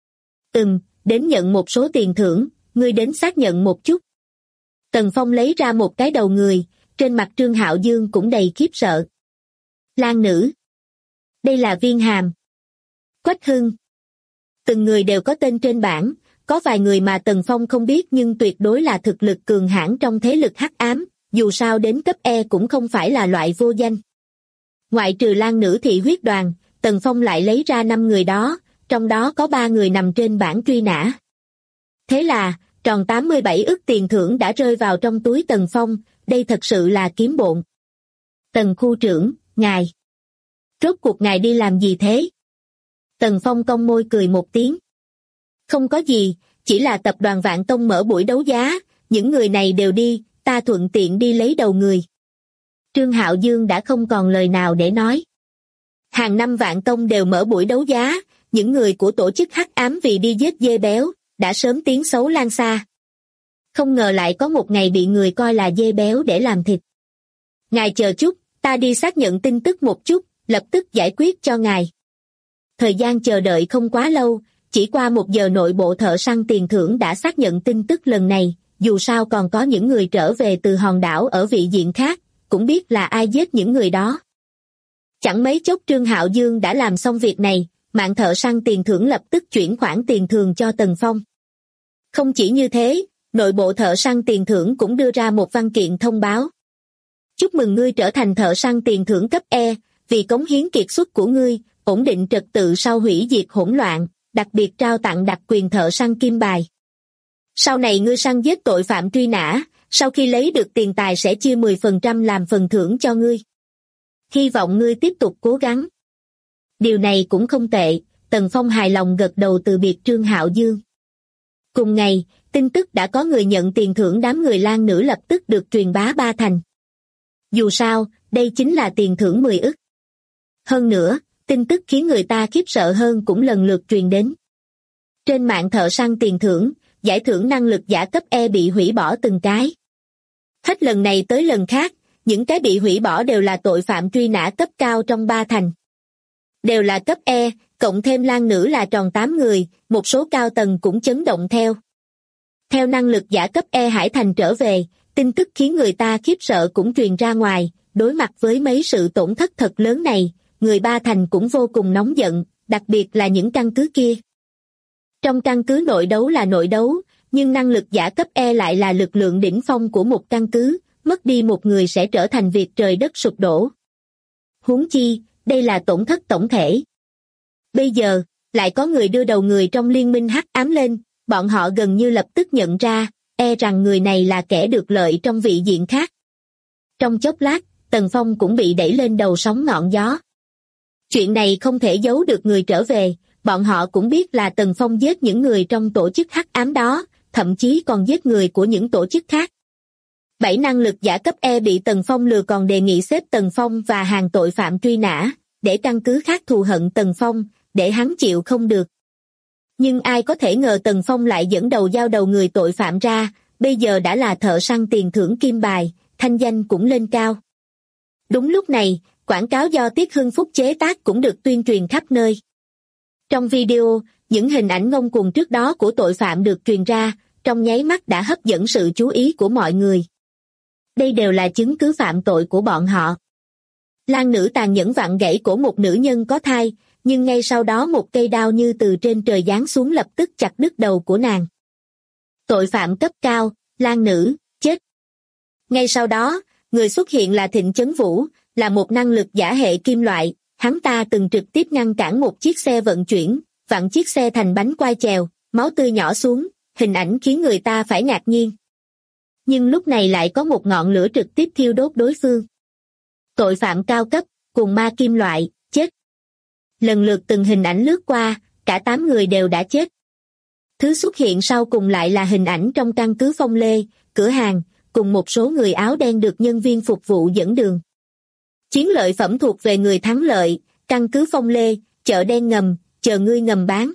B: Đến nhận một số tiền thưởng, ngươi đến xác nhận một chút. Tần Phong lấy ra một cái đầu người, trên mặt Trương Hạo Dương cũng đầy khiếp sợ. Lang nữ. Đây là Viên Hàm. Quách Hưng. Từng người đều có tên trên bảng, có vài người mà Tần Phong không biết nhưng tuyệt đối là thực lực cường hãn trong thế lực hắc ám, dù sao đến cấp E cũng không phải là loại vô danh. Ngoại trừ lang nữ thị huyết đoàn, Tần Phong lại lấy ra 5 người đó, trong đó có 3 người nằm trên bảng truy nã. Thế là, tròn 87 ức tiền thưởng đã rơi vào trong túi Tần Phong, đây thật sự là kiếm bộn. Tần khu trưởng, ngài. Rốt cuộc ngài đi làm gì thế? Tần Phong cong môi cười một tiếng. Không có gì, chỉ là tập đoàn Vạn Tông mở buổi đấu giá, những người này đều đi, ta thuận tiện đi lấy đầu người. Trương Hạo Dương đã không còn lời nào để nói. Hàng năm Vạn Tông đều mở buổi đấu giá, những người của tổ chức hắc ám vì đi giết dê béo, đã sớm tiếng xấu lan xa. Không ngờ lại có một ngày bị người coi là dê béo để làm thịt. Ngài chờ chút, ta đi xác nhận tin tức một chút, lập tức giải quyết cho ngài. Thời gian chờ đợi không quá lâu, chỉ qua 1 giờ nội bộ thợ săn tiền thưởng đã xác nhận tin tức lần này, dù sao còn có những người trở về từ hòn đảo ở vị diện khác, cũng biết là ai giết những người đó. Chẳng mấy chốc Trương Hạo Dương đã làm xong việc này, mạng thợ săn tiền thưởng lập tức chuyển khoản tiền thường cho Tần Phong. Không chỉ như thế, nội bộ thợ săn tiền thưởng cũng đưa ra một văn kiện thông báo. Chúc mừng ngươi trở thành thợ săn tiền thưởng cấp E, vì cống hiến kiệt xuất của ngươi, ổn định trật tự sau hủy diệt hỗn loạn, đặc biệt trao tặng đặc quyền thợ săn kim bài. Sau này ngươi săn giết tội phạm truy nã, sau khi lấy được tiền tài sẽ chia 10% làm phần thưởng cho ngươi. Hy vọng ngươi tiếp tục cố gắng. Điều này cũng không tệ, Tần Phong hài lòng gật đầu từ biệt Trương Hạo Dương. Cùng ngày, tin tức đã có người nhận tiền thưởng đám người Lang Nữ lập tức được truyền bá ba thành. Dù sao, đây chính là tiền thưởng 10 ức. Hơn nữa, tin tức khiến người ta khiếp sợ hơn cũng lần lượt truyền đến. Trên mạng thợ săn tiền thưởng, giải thưởng năng lực giả cấp E bị hủy bỏ từng cái. Hết lần này tới lần khác, những cái bị hủy bỏ đều là tội phạm truy nã cấp cao trong ba thành. Đều là cấp E, cộng thêm Lang Nữ là tròn 8 người, một số cao tầng cũng chấn động theo. Theo năng lực giả cấp E Hải Thành trở về, tin tức khiến người ta khiếp sợ cũng truyền ra ngoài, đối mặt với mấy sự tổn thất thật lớn này, người ba thành cũng vô cùng nóng giận, đặc biệt là những căn cứ kia. Trong căn cứ nội đấu là nội đấu, nhưng năng lực giả cấp E lại là lực lượng đỉnh phong của một căn cứ, mất đi một người sẽ trở thành việc trời đất sụp đổ. Huống chi, đây là tổn thất tổng thể. Bây giờ, lại có người đưa đầu người trong liên minh hắc ám lên, bọn họ gần như lập tức nhận ra, rằng người này là kẻ được lợi trong vị diện khác. Trong chốc lát, Tần Phong cũng bị đẩy lên đầu sóng ngọn gió. Chuyện này không thể giấu được người trở về, bọn họ cũng biết là Tần Phong giết những người trong tổ chức hắc ám đó, thậm chí còn giết người của những tổ chức khác. 7 năng lực giả cấp E bị Tần Phong lừa còn đề nghị xếp Tần Phong và hàng tội phạm truy nã, để căn cứ khác thù hận Tần Phong, để hắn chịu không được. Nhưng ai có thể ngờ Tần Phong lại dẫn đầu giao đầu người tội phạm ra, bây giờ đã là thợ săn tiền thưởng kim bài, thanh danh cũng lên cao. Đúng lúc này, quảng cáo do Tiết Hưng Phúc chế tác cũng được tuyên truyền khắp nơi. Trong video, những hình ảnh ngông cuồng trước đó của tội phạm được truyền ra, trong nháy mắt đã hấp dẫn sự chú ý của mọi người. Đây đều là chứng cứ phạm tội của bọn họ. Lang Nữ tàn nhẫn vặn gãy cổ một nữ nhân có thai, nhưng ngay sau đó một cây đao như từ trên trời giáng xuống lập tức chặt đứt đầu của nàng. Tội phạm cấp cao, Lang Nữ, chết. Ngay sau đó, người xuất hiện là Thịnh Chấn Vũ, là một năng lực giả hệ kim loại, hắn ta từng trực tiếp ngăn cản một chiếc xe vận chuyển, vặn chiếc xe thành bánh quai chèo, máu tươi nhỏ xuống, hình ảnh khiến người ta phải ngạc nhiên. Nhưng lúc này lại có một ngọn lửa trực tiếp thiêu đốt đối phương. Tội phạm cao cấp, cùng ma kim loại, chết. Lần lượt từng hình ảnh lướt qua, cả 8 người đều đã chết. Thứ xuất hiện sau cùng lại là hình ảnh trong căn cứ Phong Lê, cửa hàng, cùng một số người áo đen được nhân viên phục vụ dẫn đường. Chiến lợi phẩm thuộc về người thắng lợi, căn cứ Phong Lê, chợ đen ngầm, chờ ngươi ngầm bán.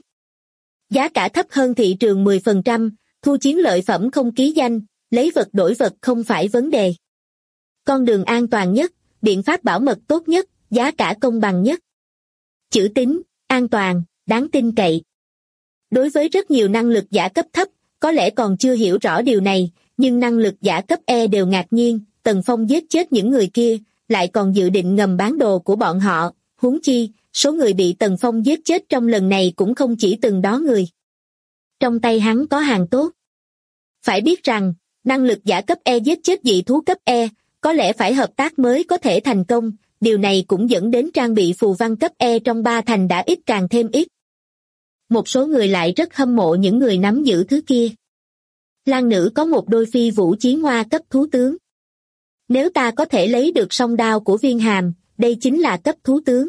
B: Giá cả thấp hơn thị trường 10%, thu chiến lợi phẩm không ký danh, lấy vật đổi vật không phải vấn đề. Con đường an toàn nhất, biện pháp bảo mật tốt nhất, giá cả công bằng nhất. Chữ tín, an toàn, đáng tin cậy. Đối với rất nhiều năng lực giả cấp thấp, có lẽ còn chưa hiểu rõ điều này, nhưng năng lực giả cấp E đều ngạc nhiên, Tần Phong giết chết những người kia, lại còn dự định ngầm bán đồ của bọn họ, huống chi, số người bị Tần Phong giết chết trong lần này cũng không chỉ từng đó người. Trong tay hắn có hàng tốt. Phải biết rằng, năng lực giả cấp E giết chết dị thú cấp E, có lẽ phải hợp tác mới có thể thành công, điều này cũng dẫn đến trang bị phù văn cấp E trong ba thành đã ít càng thêm ít. Một số người lại rất hâm mộ những người nắm giữ thứ kia. Lang Nữ có một đôi phi vũ chiến hoa cấp thú tướng. Nếu ta có thể lấy được song đao của Viên Hàm, đây chính là cấp thú tướng.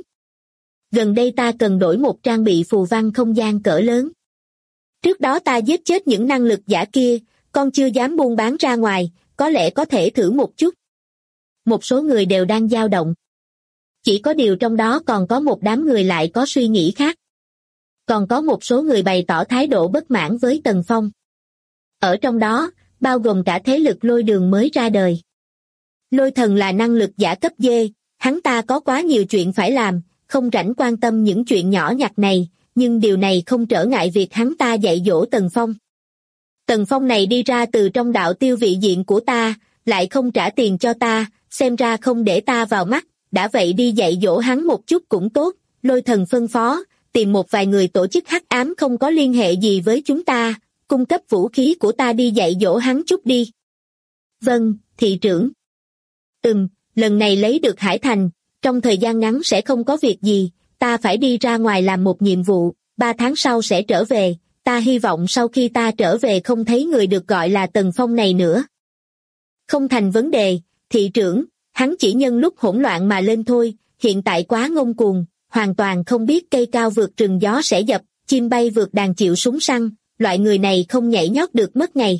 B: Gần đây ta cần đổi một trang bị phù văn không gian cỡ lớn. Trước đó ta giết chết những năng lực giả kia, con chưa dám buôn bán ra ngoài, có lẽ có thể thử một chút. Một số người đều đang dao động. Chỉ có điều trong đó còn có một đám người lại có suy nghĩ khác. Còn có một số người bày tỏ thái độ bất mãn với Tần Phong. Ở trong đó, bao gồm cả thế lực Lôi Đường mới ra đời. Lôi Thần là năng lực giả cấp D, hắn ta có quá nhiều chuyện phải làm, không rảnh quan tâm những chuyện nhỏ nhặt này, nhưng điều này không trở ngại việc hắn ta dạy dỗ Tần Phong. Tần Phong này đi ra từ trong đạo tiêu vị diện của ta, lại không trả tiền cho ta, xem ra không để ta vào mắt, đã vậy đi dạy dỗ hắn một chút cũng tốt. Lôi Thần phân phó, tìm một vài người tổ chức hắc ám không có liên hệ gì với chúng ta, cung cấp vũ khí của ta đi dạy dỗ hắn chút đi. Vâng, thị trưởng. Lần này lấy được Hải Thành, trong thời gian ngắn sẽ không có việc gì, ta phải đi ra ngoài làm một nhiệm vụ, 3 tháng sau sẽ trở về, ta hy vọng sau khi ta trở về không thấy người được gọi là Tần Phong này nữa. Không thành vấn đề, thị trưởng, hắn chỉ nhân lúc hỗn loạn mà lên thôi, hiện tại quá ngông cuồng, hoàn toàn không biết cây cao vượt rừng gió sẽ dập, chim bay vượt đàn chịu súng săn, loại người này không nhảy nhót được mất ngày.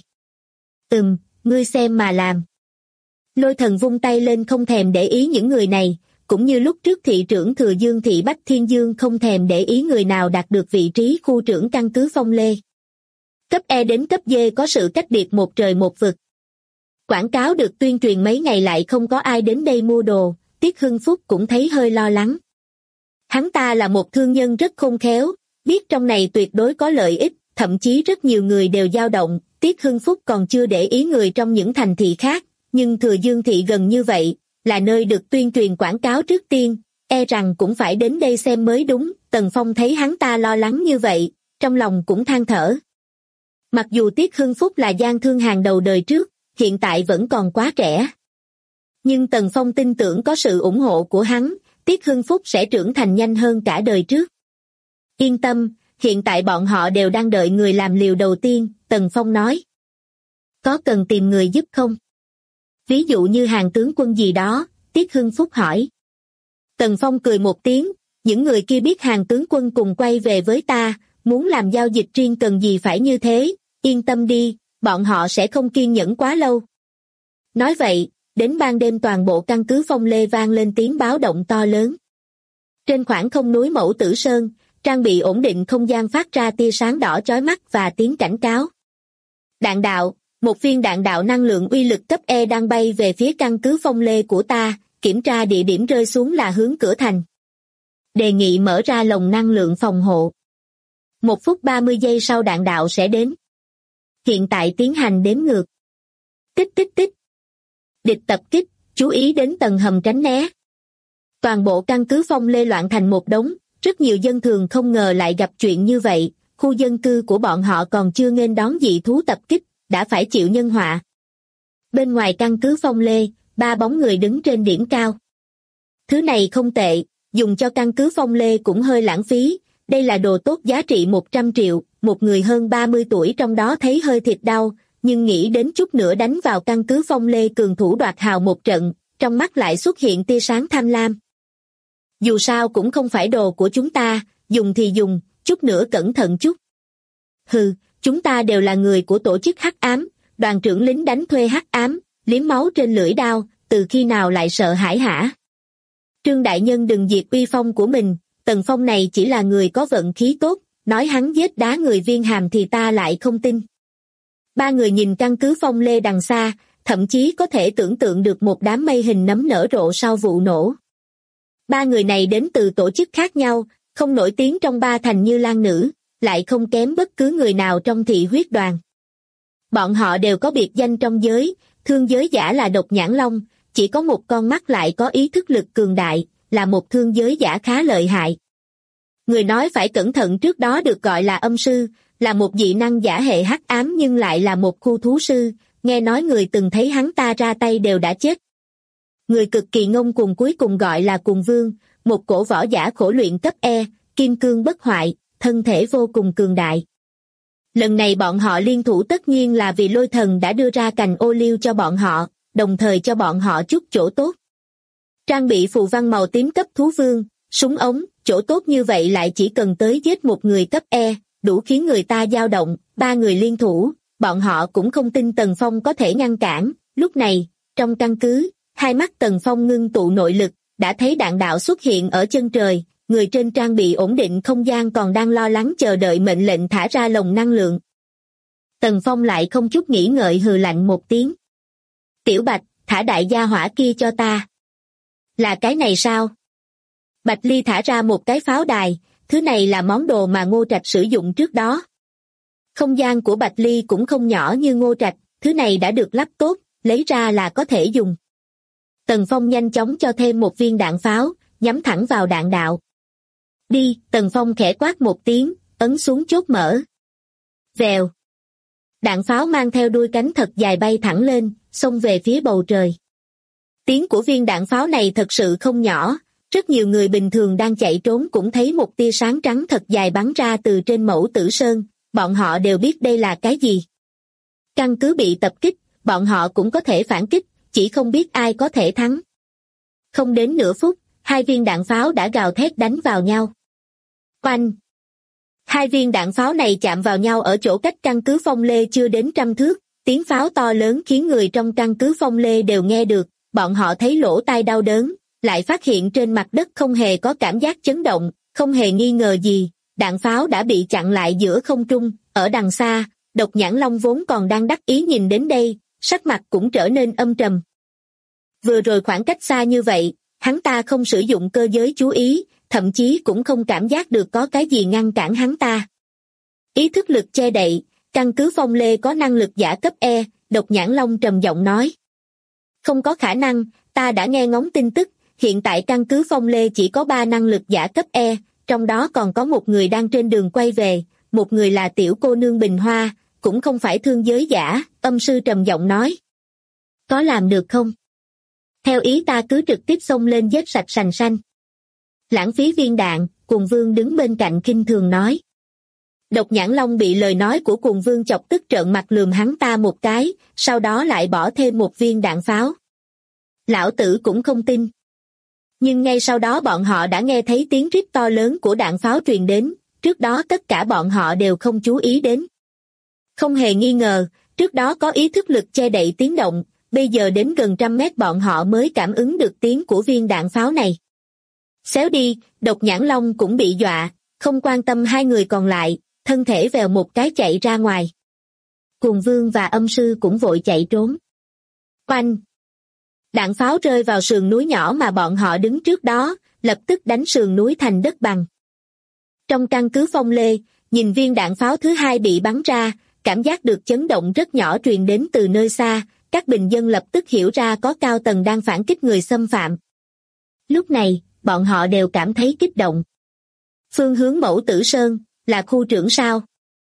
B: Ngươi xem mà làm. Lôi Thần vung tay lên không thèm để ý những người này, cũng như lúc trước thị trưởng Thừa Dương thị Bách Thiên Dương không thèm để ý người nào đạt được vị trí khu trưởng căn cứ Phong Lê. Cấp E đến cấp D có sự cách biệt một trời một vực. Quảng cáo được tuyên truyền mấy ngày lại không có ai đến đây mua đồ, Tiết Hưng Phúc cũng thấy hơi lo lắng. Hắn ta là một thương nhân rất khôn khéo, biết trong này tuyệt đối có lợi ích, thậm chí rất nhiều người đều dao động, Tiết Hưng Phúc còn chưa để ý người trong những thành thị khác, nhưng Thừa Dương thị gần như vậy, là nơi được tuyên truyền quảng cáo trước tiên, e rằng cũng phải đến đây xem mới đúng. Tần Phong thấy hắn ta lo lắng như vậy, trong lòng cũng than thở. Mặc dù Tiết Hưng Phúc là gian thương hàng đầu đời trước, hiện tại vẫn còn quá trẻ. Nhưng Tần Phong tin tưởng có sự ủng hộ của hắn, Tiết Hưng Phúc sẽ trưởng thành nhanh hơn cả đời trước. Yên tâm, hiện tại bọn họ đều đang đợi người làm liều đầu tiên, Tần Phong nói. Có cần tìm người giúp không? Ví dụ như hàng tướng quân gì đó, Tiết Hưng Phúc hỏi. Tần Phong cười một tiếng, những người kia biết hàng tướng quân cùng quay về với ta, muốn làm giao dịch riêng cần gì phải như thế, yên tâm đi, bọn họ sẽ không kiên nhẫn quá lâu. Nói vậy, đến ban đêm toàn bộ căn cứ Phong Lê vang lên tiếng báo động to lớn. Trên khoảng không núi Mẫu Tử Sơn, trang bị ổn định không gian phát ra tia sáng đỏ chói mắt và tiếng cảnh cáo. Đạn đạo, một viên đạn đạo năng lượng uy lực cấp E đang bay về phía căn cứ Phong Lê của ta, kiểm tra địa điểm rơi xuống là hướng cửa thành. Đề nghị mở ra lồng năng lượng phòng hộ. 1 phút 30 giây sau đạn đạo sẽ đến. Hiện tại tiến hành đếm ngược. Tích tích tích. Địch tập kích, chú ý đến tầng hầm tránh né. Toàn bộ căn cứ Phong Lê loạn thành một đống, rất nhiều dân thường không ngờ lại gặp chuyện như vậy, khu dân cư của bọn họ còn chưa nghênh đón dị thú tập kích, đã phải chịu nhân họa. Bên ngoài căn cứ Phong Lê, 3 bóng người đứng trên điểm cao. Thứ này không tệ, dùng cho căn cứ Phong Lê cũng hơi lãng phí, đây là đồ tốt giá trị 100 triệu, một người hơn 30 tuổi trong đó thấy hơi thịt đau, nhưng nghĩ đến chút nữa đánh vào căn cứ Phong Lê cường thủ đoạt hào một trận, trong mắt lại xuất hiện tia sáng tham lam. Dù sao cũng không phải đồ của chúng ta, dùng thì dùng, chút nữa cẩn thận chút. Hừ, chúng ta đều là người của tổ chức Hắc Ám, đoàn trưởng lính đánh thuê Hắc Ám, liếm máu trên lưỡi đao, từ khi nào lại sợ hãi hả? Trương đại nhân đừng diệt uy phong của mình, Tần Phong này chỉ là người có vận khí tốt, nói hắn giết đá người Viên Hàm thì ta lại không tin. 3 người nhìn căn cứ Phong Lê đằng xa, thậm chí có thể tưởng tượng được một đám mây hình nấm nở rộ sau vụ nổ. 3 người này đến từ tổ chức khác nhau, không nổi tiếng trong 3 thành Như Lan Nữ, lại không kém bất cứ người nào trong thị huyết đoàn. Bọn họ đều có biệt danh trong giới, thương giới giả là Độc Nhãn Long, chỉ có một con mắt lại có ý thức lực cường đại, là một thương giới giả khá lợi hại. Người nói phải cẩn thận trước đó được gọi là âm sư, là một dị năng giả hệ hắc ám nhưng lại là một khu thú sư, nghe nói người từng thấy hắn ta ra tay đều đã chết. Người cực kỳ ngông cuồng cuối cùng gọi là Cuồng Vương, một cổ võ giả khổ luyện cấp E, kim cương bất hoại, thân thể vô cùng cường đại. Lần này bọn họ liên thủ tất nhiên là vì Lôi Thần đã đưa ra cành ô liu cho bọn họ, đồng thời cho bọn họ chút chỗ tốt. Trang bị phù văn màu tím cấp thú vương, súng ống, chỗ tốt như vậy lại chỉ cần tới giết một người cấp E, đủ khiến người ta dao động. 3 người liên thủ, bọn họ cũng không tin Tần Phong có thể ngăn cản. Lúc này, trong căn cứ, hai mắt Tần Phong ngưng tụ nội lực, đã thấy đạn đạo xuất hiện ở chân trời, người trên trang bị ổn định không gian còn đang lo lắng chờ đợi mệnh lệnh thả ra lồng năng lượng. Tần Phong lại không chút nghĩ ngợi hừ lạnh một tiếng. Tiểu Bạch, thả đại gia hỏa kia cho ta. Là cái này sao? Bạch Ly thả ra một cái pháo đài, thứ này là món đồ mà Ngô Trạch sử dụng trước đó. Không gian của Bạch Ly cũng không nhỏ như Ngô Trạch, thứ này đã được lắp tốt, lấy ra là có thể dùng. Tần Phong nhanh chóng cho thêm một viên đạn pháo, nhắm thẳng vào đạn đạo. Đi, Tần Phong khẽ quát một tiếng, ấn xuống chốt mở. Vèo. Đạn pháo mang theo đuôi cánh thật dài bay thẳng lên, xông về phía bầu trời. Tiếng của viên đạn pháo này thật sự không nhỏ, rất nhiều người bình thường đang chạy trốn cũng thấy một tia sáng trắng thật dài bắn ra từ trên Mẫu Tử Sơn, bọn họ đều biết đây là cái gì. Căn cứ bị tập kích, bọn họ cũng có thể phản kích, chỉ không biết ai có thể thắng. Không đến nửa phút, hai viên đạn pháo đã gào thét đánh vào nhau. Oanh! Hai viên đạn pháo này chạm vào nhau ở chỗ cách căn cứ Phong Lê chưa đến 100 thước, tiếng pháo to lớn khiến người trong căn cứ Phong Lê đều nghe được, bọn họ thấy lỗ tai đau đớn, lại phát hiện trên mặt đất không hề có cảm giác chấn động, không hề nghi ngờ gì, đạn pháo đã bị chặn lại giữa không trung, ở đằng xa, Độc Nhãn Long vốn còn đang đắc ý nhìn đến đây, sắc mặt cũng trở nên âm trầm. Vừa rồi khoảng cách xa như vậy, hắn ta không sử dụng cơ giới chú ý, thậm chí cũng không cảm giác được có cái gì ngăn cản hắn ta. Ý thức lực che đậy, căn cứ Phong Lê có năng lực giả cấp E, Độc Nhãn Long trầm giọng nói. Không có khả năng, ta đã nghe ngóng tin tức, hiện tại căn cứ Phong Lê chỉ có 3 năng lực giả cấp E, trong đó còn có một người đang trên đường quay về, một người là tiểu cô nương Bình Hoa, cũng không phải thương giới giả, âm sư trầm giọng nói. Có làm được không? Theo ý ta cứ trực tiếp xông lên giết sạch sành sanh. Lãng phí viên đạn, Cuồng Vương đứng bên cạnh khinh thường nói. Độc Nhãn Long bị lời nói của Cuồng Vương chọc tức trợn mặt lườm hắn ta một cái, sau đó lại bỏ thêm một viên đạn pháo. Lão tử cũng không tin. Nhưng ngay sau đó bọn họ đã nghe thấy tiếng rít to lớn của đạn pháo truyền đến, trước đó tất cả bọn họ đều không chú ý đến. Không hề nghi ngờ, trước đó có ý thức lực che đậy tiếng động, bây giờ đến gần 100 mét bọn họ mới cảm ứng được tiếng của viên đạn pháo này. Xéo đi, Độc Nhãn Long cũng bị dọa, không quan tâm hai người còn lại, thân thể vèo một cái chạy ra ngoài. Cuồng Vương và âm sư cũng vội chạy trốn. Oanh! Đạn pháo rơi vào sườn núi nhỏ mà bọn họ đứng trước đó, lập tức đánh sườn núi thành đất bằng. Trong căn cứ Phong Lê, nhìn viên đạn pháo thứ hai bị bắn ra, cảm giác được chấn động rất nhỏ truyền đến từ nơi xa, các bình dân lập tức hiểu ra có cao tầng đang phản kích người xâm phạm. Lúc này, bọn họ đều cảm thấy kích động. Phương hướng Mẫu Tử Sơn, là khu trưởng sao?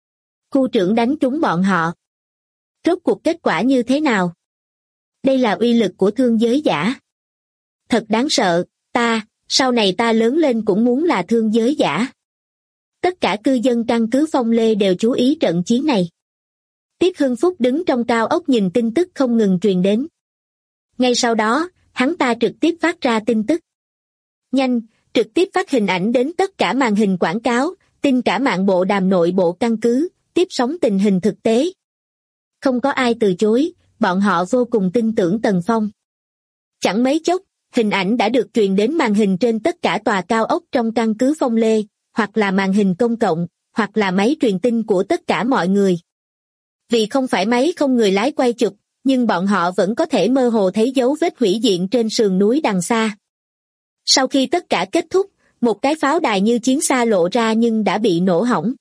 B: Khu trưởng đánh trúng bọn họ. Rốt cuộc kết quả như thế nào? Đây là uy lực của thương giới giả. Thật đáng sợ, sau này ta lớn lên cũng muốn là thương giới giả. Tất cả cư dân căn cứ Phong Lê đều chú ý trận chiến này. Tiết Hưng Phúc đứng trong cao ốc nhìn tin tức không ngừng truyền đến. Ngay sau đó, hắn ta trực tiếp phát ra tin tức. Nhanh, trực tiếp phát hình ảnh đến tất cả màn hình quảng cáo, tin cả mạng bộ đàm nội bộ căn cứ, tiếp sóng tình hình thực tế. Không có ai từ chối, bọn họ vô cùng tin tưởng Tần Phong. Chẳng mấy chốc, hình ảnh đã được truyền đến màn hình trên tất cả tòa cao ốc trong căn cứ Phong Lê, hoặc là màn hình công cộng, hoặc là máy truyền tin của tất cả mọi người. Vì không phải máy không người lái quay chụp, nhưng bọn họ vẫn có thể mơ hồ thấy dấu vết hủy diện trên sườn núi đằng xa. Sau khi tất cả kết thúc, một cái pháo đài như chiến xa lộ ra nhưng đã bị nổ hỏng.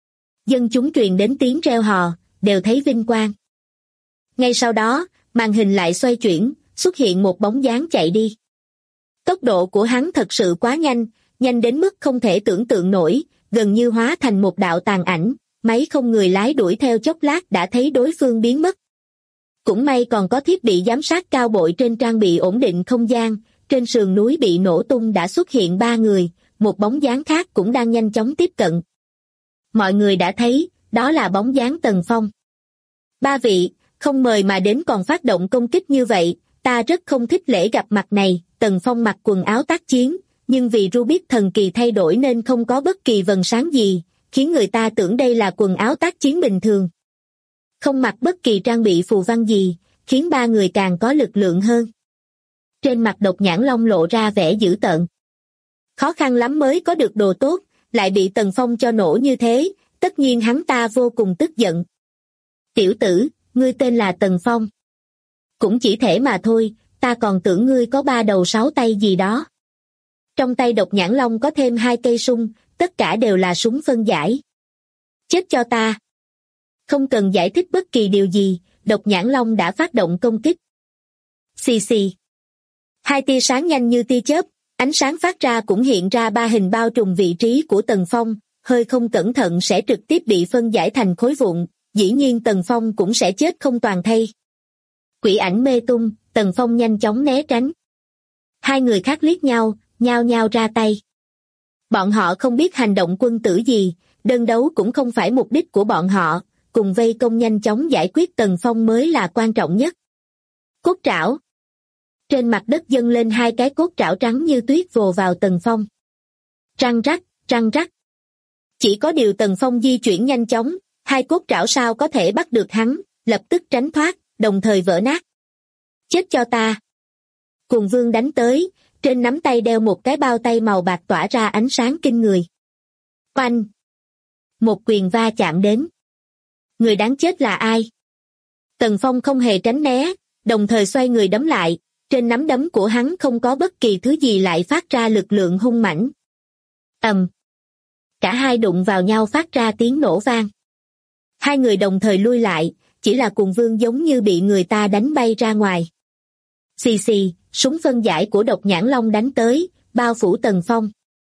B: Dân chúng truyền đến tiếng reo hò, đều thấy vinh quang. Ngay sau đó, màn hình lại xoay chuyển, xuất hiện một bóng dáng chạy đi. Tốc độ của hắn thật sự quá nhanh, nhanh đến mức không thể tưởng tượng nổi, gần như hóa thành một đạo tàn ảnh, máy không người lái đuổi theo chốc lát đã thấy đối phương biến mất. Cũng may còn có thiết bị giám sát cao bội trên trang bị ổn định không gian, trên sườn núi bị nổ tung đã xuất hiện 3 người, một bóng dáng khác cũng đang nhanh chóng tiếp cận. Mọi người đã thấy, đó là bóng dáng Tần Phong. 3 vị, không mời mà đến còn phát động công kích như vậy, ta rất không thích lễ gặp mặt này. Tần Phong mặc quần áo tác chiến, nhưng vì Rubik thần kỳ thay đổi nên không có bất kỳ vầng sáng gì, khiến người ta tưởng đây là quần áo tác chiến bình thường. Không mặc bất kỳ trang bị phù văn gì, khiến 3 người càng có lực lượng hơn. Trên mặt Độc Nhãn Long lộ ra vẻ dữ tợn. Khó khăn lắm mới có được đồ tốt, lại bị Tần Phong cho nổ như thế, tất nhiên hắn ta vô cùng tức giận. Tiểu tử, ngươi tên là Tần Phong. Cũng chỉ thể mà thôi, ta còn tưởng ngươi có 3 đầu 6 tay gì đó. Trong tay Độc Nhãn Long có thêm 2 cây súng, tất cả đều là súng phân giải. Chết cho ta. Không cần giải thích bất kỳ điều gì, Độc Nhãn Long đã phát động công kích. Xì xì. 2 tia sáng nhanh như tia chớp, ánh sáng phát ra cũng hiện ra 3 hình bao trùm vị trí của Tần Phong, hơi không cẩn thận sẽ trực tiếp bị phân giải thành khối vụn, dĩ nhiên Tần Phong cũng sẽ chết không toàn thây. Quỷ ảnh mê tung, Tần Phong nhanh chóng né tránh. Hai người khác liếc nhau, nhao nhao ra tay. Bọn họ không biết hành động quân tử gì, đơn đấu cũng không phải mục đích của bọn họ, cùng vây công nhanh chóng giải quyết Tần Phong mới là quan trọng nhất. Cốt trảo. Trên mặt đất dâng lên hai cái cốt trảo trắng như tuyết vồ vào Tần Phong. Răng rắc, răng rắc. Chỉ có điều Tần Phong di chuyển nhanh chóng, hai cốt trảo sao có thể bắt được hắn, lập tức tránh thoát, đồng thời vỡ nát. Chết cho ta. Cùng Vương đánh tới, trên nắm tay đeo một cái bao tay màu bạc tỏa ra ánh sáng kinh người. Oanh! Một quyền va chạm đến. Người đáng chết là ai? Tần Phong không hề tránh né, đồng thời xoay người đấm lại, trên nắm đấm của hắn không có bất kỳ thứ gì lại phát ra lực lượng hung mãnh. Ầm! Cả hai đụng vào nhau phát ra tiếng nổ vang. Hai người đồng thời lui lại, chỉ là Cùng Vương giống như bị người ta đánh bay ra ngoài. Xì xì, súng phân giải của Độc Nhãn Long đánh tới, bao phủ Tần Phong.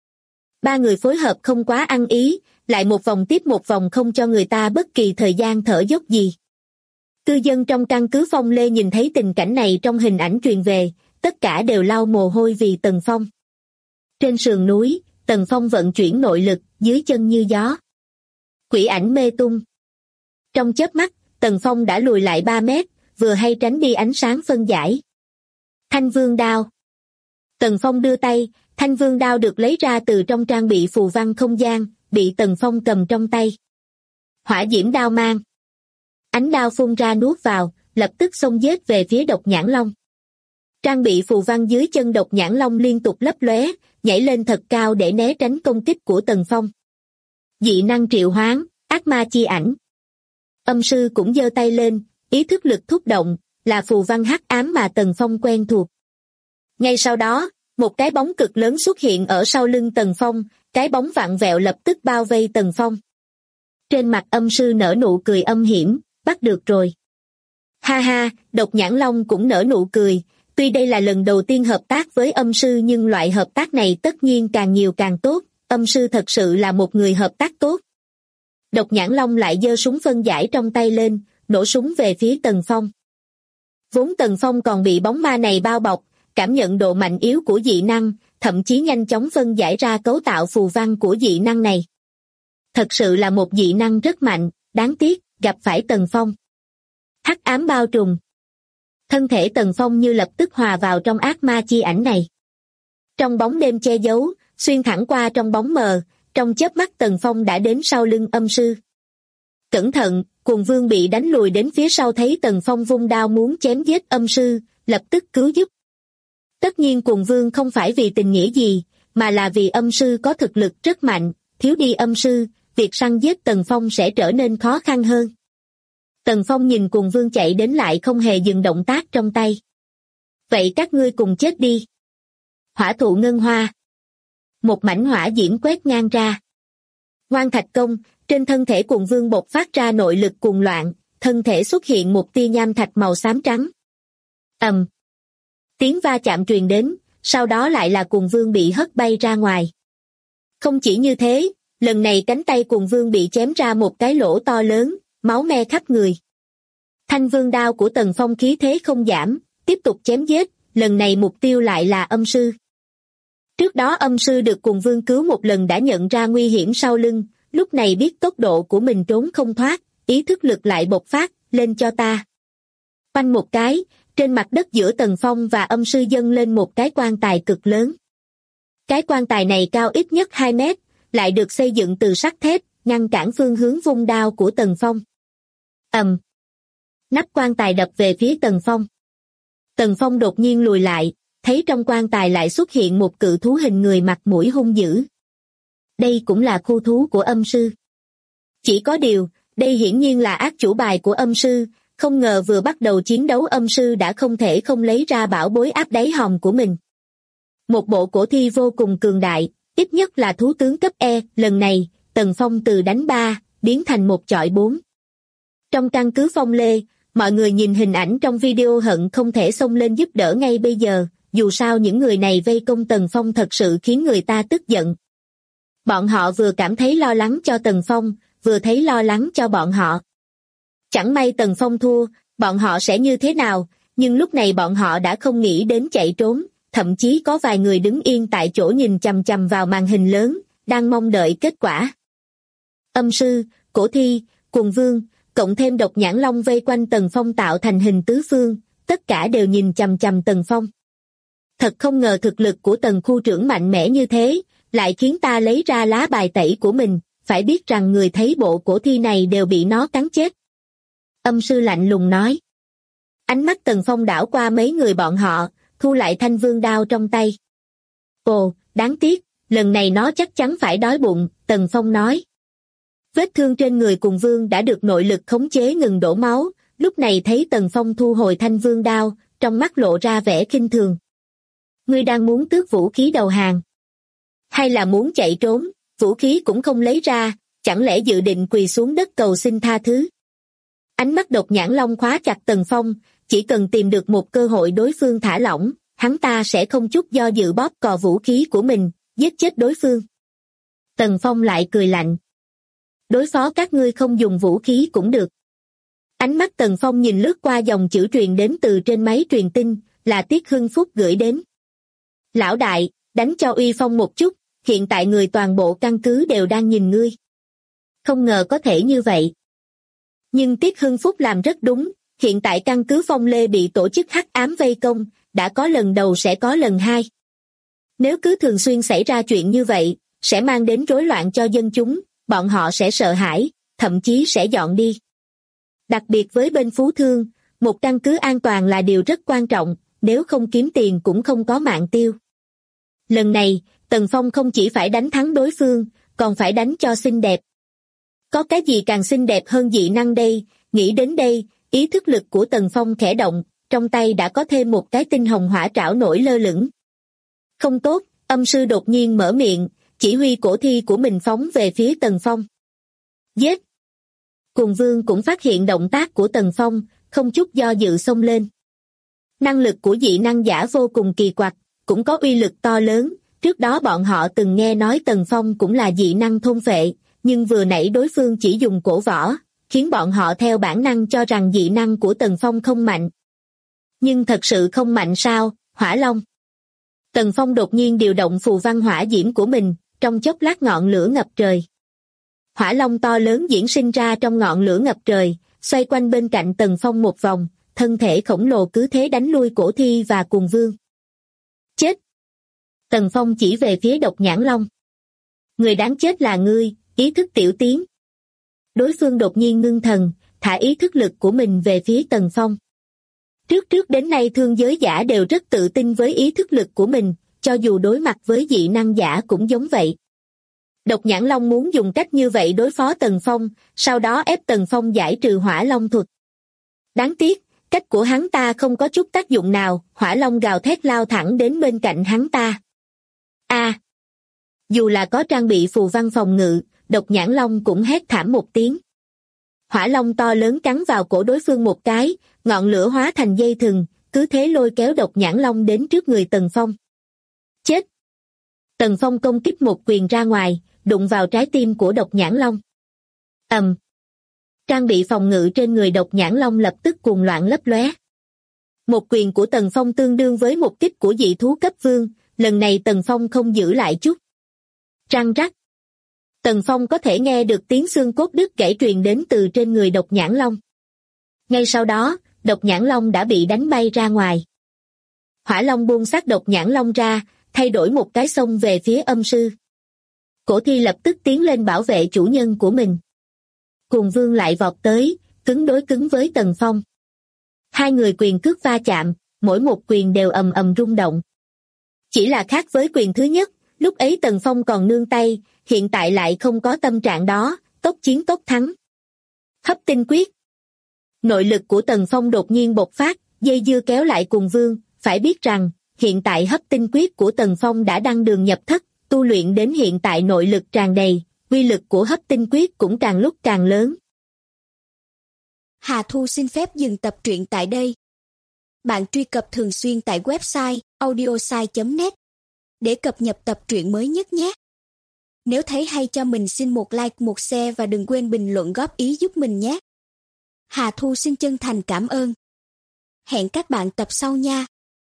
B: Ba người phối hợp không quá ăn ý, lại một vòng tiếp một vòng không cho người ta bất kỳ thời gian thở dốc gì. Cư dân trong căn cứ Phong Lê nhìn thấy tình cảnh này trong hình ảnh truyền về, tất cả đều lau mồ hôi vì Tần Phong. Trên sườn núi, Tần Phong vận chuyển nội lực, dưới chân như gió. Quỷ ảnh mê tung. Trong chớp mắt, Tần Phong đã lùi lại 3 mét, vừa hay tránh đi ánh sáng phân giải. Thanh Vương Đao. Tần Phong đưa tay, Thanh Vương Đao được lấy ra từ trong trang bị phù văn không gian, bị Tần Phong cầm trong tay. Hỏa diễm đao mang. Ánh đao phun ra nuốt vào, lập tức xông giết về phía Độc Nhãn Long. Trang bị phù văn dưới chân Độc Nhãn Long liên tục lấp lóe, nhảy lên thật cao để né tránh công kích của Tần Phong. Dị năng triệu hoán, ác ma chi ảnh. Âm sư cũng giơ tay lên, ý thức lực thúc động, là phù văn hắc ám mà Tần Phong quen thuộc. Ngay sau đó, một cái bóng cực lớn xuất hiện ở sau lưng Tần Phong, cái bóng vặn vẹo lập tức bao vây Tần Phong. Trên mặt âm sư nở nụ cười âm hiểm, bắt được rồi. Ha ha, Độc Nhãn Long cũng nở nụ cười, tuy đây là lần đầu tiên hợp tác với âm sư nhưng loại hợp tác này tất nhiên càng nhiều càng tốt, âm sư thật sự là một người hợp tác tốt. Độc Nhãn Long lại giơ súng phân giải trong tay lên, nổ súng về phía Tần Phong. Vốn Tần Phong còn bị bóng ma này bao bọc, cảm nhận độ mạnh yếu của dị năng, thậm chí nhanh chóng phân giải ra cấu tạo phù văn của dị năng này. Thật sự là một dị năng rất mạnh, đáng tiếc, gặp phải Tần Phong. Hắc ám bao trùm. Thân thể Tần Phong như lập tức hòa vào trong ác ma chi ảnh này. Trong bóng đêm che giấu, xuyên thẳng qua trong bóng mờ, trong chớp mắt Tần Phong đã đến sau lưng âm sư. Cẩn thận, Cùng Vương bị đánh lùi đến phía sau thấy Tần Phong vung đao muốn chém giết âm sư, lập tức cứu giúp. Tất nhiên Cùng Vương không phải vì tình nghĩa gì, mà là vì âm sư có thực lực rất mạnh, thiếu đi âm sư, việc săn giết Tần Phong sẽ trở nên khó khăn hơn. Tần Phong nhìn Cùng Vương chạy đến lại không hề dừng động tác trong tay. Vậy các ngươi cùng chết đi. Hỏa thụ ngân hoa. Một mảnh hỏa diễm quét ngang ra. Ngoan thạch công, trên thân thể Cùng Vương bộc phát ra nội lực cuồng loạn, thân thể xuất hiện một tia nham thạch màu xám trắng. Ầm. Tiếng va chạm truyền đến, sau đó lại là Cùng Vương bị hất bay ra ngoài. Không chỉ như thế, lần này cánh tay Cùng Vương bị chém ra một cái lỗ to lớn, máu me khắp người. Thanh Vương đao của Tần Phong khí thế không giảm, tiếp tục chém giết, lần này mục tiêu lại là âm sư. Trước đó âm sư được Cùng Vương cứu một lần đã nhận ra nguy hiểm sau lưng, lúc này biết tốc độ của mình trốn không thoát, ý thức lực lại bộc phát, lên cho ta. Phanh một cái, trên mặt đất giữa Tần Phong và âm sư dâng lên một cái quan tài cực lớn. Cái quan tài này cao ít nhất 2 mét, lại được xây dựng từ sắt thép, ngăn cản phương hướng vung đao của Tần Phong. Ầm. Nắp quan tài đập về phía Tần Phong. Tần Phong đột nhiên lùi lại, thấy trong quan tài lại xuất hiện một cự thú hình người mặt mũi hung dữ. Đây cũng là khu thú của âm sư. Chỉ có điều, đây hiển nhiên là ác chủ bài của âm sư, không ngờ vừa bắt đầu chiến đấu âm sư đã không thể không lấy ra bảo bối áp đáy hòm của mình. Một bộ cổ thi vô cùng cường đại, ít nhất là thú tướng cấp E, lần này, Tần Phong từ đánh 3, biến thành một chọi 4. Trong căn cứ Phong Lê, mọi người nhìn hình ảnh trong video hận không thể xông lên giúp đỡ ngay bây giờ, dù sao những người này vây công Tần Phong thật sự khiến người ta tức giận. Bọn họ vừa cảm thấy lo lắng cho Tần Phong, vừa thấy lo lắng cho bọn họ. Chẳng may Tần Phong thua, bọn họ sẽ như thế nào, nhưng lúc này bọn họ đã không nghĩ đến chạy trốn, thậm chí có vài người đứng yên tại chỗ nhìn chằm chằm vào màn hình lớn, đang mong đợi kết quả. Âm sư, Cổ Thi, Cuồng Vương, cộng thêm Độc Nhãn Long vây quanh Tần Phong tạo thành hình tứ phương, tất cả đều nhìn chằm chằm Tần Phong. Thật không ngờ thực lực của Tần khu trưởng mạnh mẽ như thế, lại khiến ta lấy ra lá bài tẩy của mình, phải biết rằng người thấy bộ Cổ Thi này đều bị nó cắn chết. Âm sư lạnh lùng nói. Ánh mắt Tần Phong đảo qua mấy người bọn họ, thu lại thanh vương đao trong tay. Ồ, đáng tiếc, lần này nó chắc chắn phải đói bụng, Tần Phong nói. Vết thương trên người Cuồng Vương đã được nội lực khống chế ngừng đổ máu, lúc này thấy Tần Phong thu hồi thanh vương đao, trong mắt lộ ra vẻ khinh thường. Ngươi đang muốn tước vũ khí đầu hàng? Hay là muốn chạy trốn, vũ khí cũng không lấy ra, chẳng lẽ dự định quỳ xuống đất cầu xin tha thứ? Ánh mắt Độc Nhãn Long khóa chặt Tần Phong, chỉ cần tìm được một cơ hội đối phương thả lỏng, hắn ta sẽ không chút do dự bóp cò vũ khí của mình, giết chết đối phương. Tần Phong lại cười lạnh. Đối phó các ngươi không dùng vũ khí cũng được. Ánh mắt Tần Phong nhìn lướt qua dòng chữ truyền đến từ trên máy truyền tin, là Tiết Hưng Phúc gửi đến. Lão đại, đánh cho uy phong một chút, hiện tại người toàn bộ căn cứ đều đang nhìn ngươi. Không ngờ có thể như vậy. Nhưng Tiết Hưng Phúc làm rất đúng, hiện tại căn cứ Phong Lê bị tổ chức hắc ám vây công, đã có lần đầu sẽ có lần hai. Nếu cứ thường xuyên xảy ra chuyện như vậy, sẽ mang đến rối loạn cho dân chúng, bọn họ sẽ sợ hãi, thậm chí sẽ dọn đi. Đặc biệt với bên Phú Thương, một căn cứ an toàn là điều rất quan trọng, nếu không kiếm tiền cũng không có mạng tiêu. Lần này, Tần Phong không chỉ phải đánh thắng đối phương, còn phải đánh cho xinh đẹp. Có cái gì càng xinh đẹp hơn dị năng đây, nghĩ đến đây, ý thức lực của Tần Phong khẽ động, trong tay đã có thêm một cái tinh hồng hỏa trảo nổi lơ lửng. Không tốt, âm sư đột nhiên mở miệng, chỉ huy cổ thi của mình phóng về phía Tần Phong. Giết! Cuồng Vương cũng phát hiện động tác của Tần Phong, không chút do dự xông lên. Năng lực của dị năng giả vô cùng kỳ quặc, cũng có uy lực to lớn, trước đó bọn họ từng nghe nói Tần Phong cũng là dị năng thôn phệ, nhưng vừa nãy đối phương chỉ dùng cổ võ, khiến bọn họ theo bản năng cho rằng dị năng của Tần Phong không mạnh. Nhưng thật sự không mạnh sao, Hỏa Long. Tần Phong đột nhiên điều động phù văn hỏa diễm của mình, trong chốc lát ngọn lửa ngập trời. Hỏa Long to lớn diễn sinh ra trong ngọn lửa ngập trời, xoay quanh bên cạnh Tần Phong một vòng, thân thể khổng lồ cứ thế đánh lui Cổ Thi và Cuồng Vương. Chết! Tần Phong chỉ về phía Độc Nhãn Long. Người đáng chết là ngươi, ý thức tiểu tiến. Đối phương đột nhiên ngưng thần, thả ý thức lực của mình về phía Tần Phong. Trước đến nay thương giới giả đều rất tự tin với ý thức lực của mình, cho dù đối mặt với dị năng giả cũng giống vậy. Độc Nhãn Long muốn dùng cách như vậy đối phó Tần Phong, sau đó ép Tần Phong giải trừ Hỏa Long thuật. Đáng tiếc, cách của hắn ta không có chút tác dụng nào, Hỏa Long gào thét lao thẳng đến bên cạnh hắn ta. Dù là có trang bị phù văn phòng ngự, Độc Nhãn Long cũng hét thảm một tiếng. Hỏa Long to lớn cắn vào cổ đối phương một cái, ngọn lửa hóa thành dây thừng, cứ thế lôi kéo Độc Nhãn Long đến trước người Tần Phong. Chết! Tần Phong công kích một quyền ra ngoài, đụng vào trái tim của Độc Nhãn Long. Ầm! Trang bị phòng ngự trên người Độc Nhãn Long lập tức cuồng loạn lấp lóe. Một quyền của Tần Phong tương đương với một kích của dị thú cấp vương, lần này Tần Phong không giữ lại chút. Răng rắc. Tần Phong có thể nghe được tiếng xương cốt đứt gãy truyền đến từ trên người Độc Nhãn Long. Ngay sau đó, Độc Nhãn Long đã bị đánh bay ra ngoài. Hỏa Long buông xác Độc Nhãn Long ra, thay đổi một cái xông về phía âm sư. Cổ Thi lập tức tiến lên bảo vệ chủ nhân của mình. Cuồng Vương lại vọt tới, cứng đối cứng với Tần Phong. Hai người quyền cước va chạm, mỗi một quyền đều ầm ầm rung động. Chỉ là khác với quyền thứ nhất, lúc ấy Tần Phong còn nương tay, hiện tại lại không có tâm trạng đó, tốc chiến tốc thắng. Hấp tinh quyết. Nội lực của Tần Phong đột nhiên bộc phát, dây dưa kéo lại Cuồng Vương, phải biết rằng, hiện tại hấp tinh quyết của Tần Phong đã đăng đường nhập thất, tu luyện đến hiện tại nội lực tràn đầy, uy lực của hấp tinh quyết cũng càng lúc càng lớn.
C: Hà Thu xin phép dừng tập truyện tại đây. Bạn truy cập thường xuyên tại website audiosai.net để cập nhật tập truyện mới nhất nhé. Nếu thấy hay cho mình xin một like, một share và đừng quên bình luận góp ý giúp mình nhé. Hà Thu xin chân thành cảm ơn. Hẹn các bạn tập sau nha.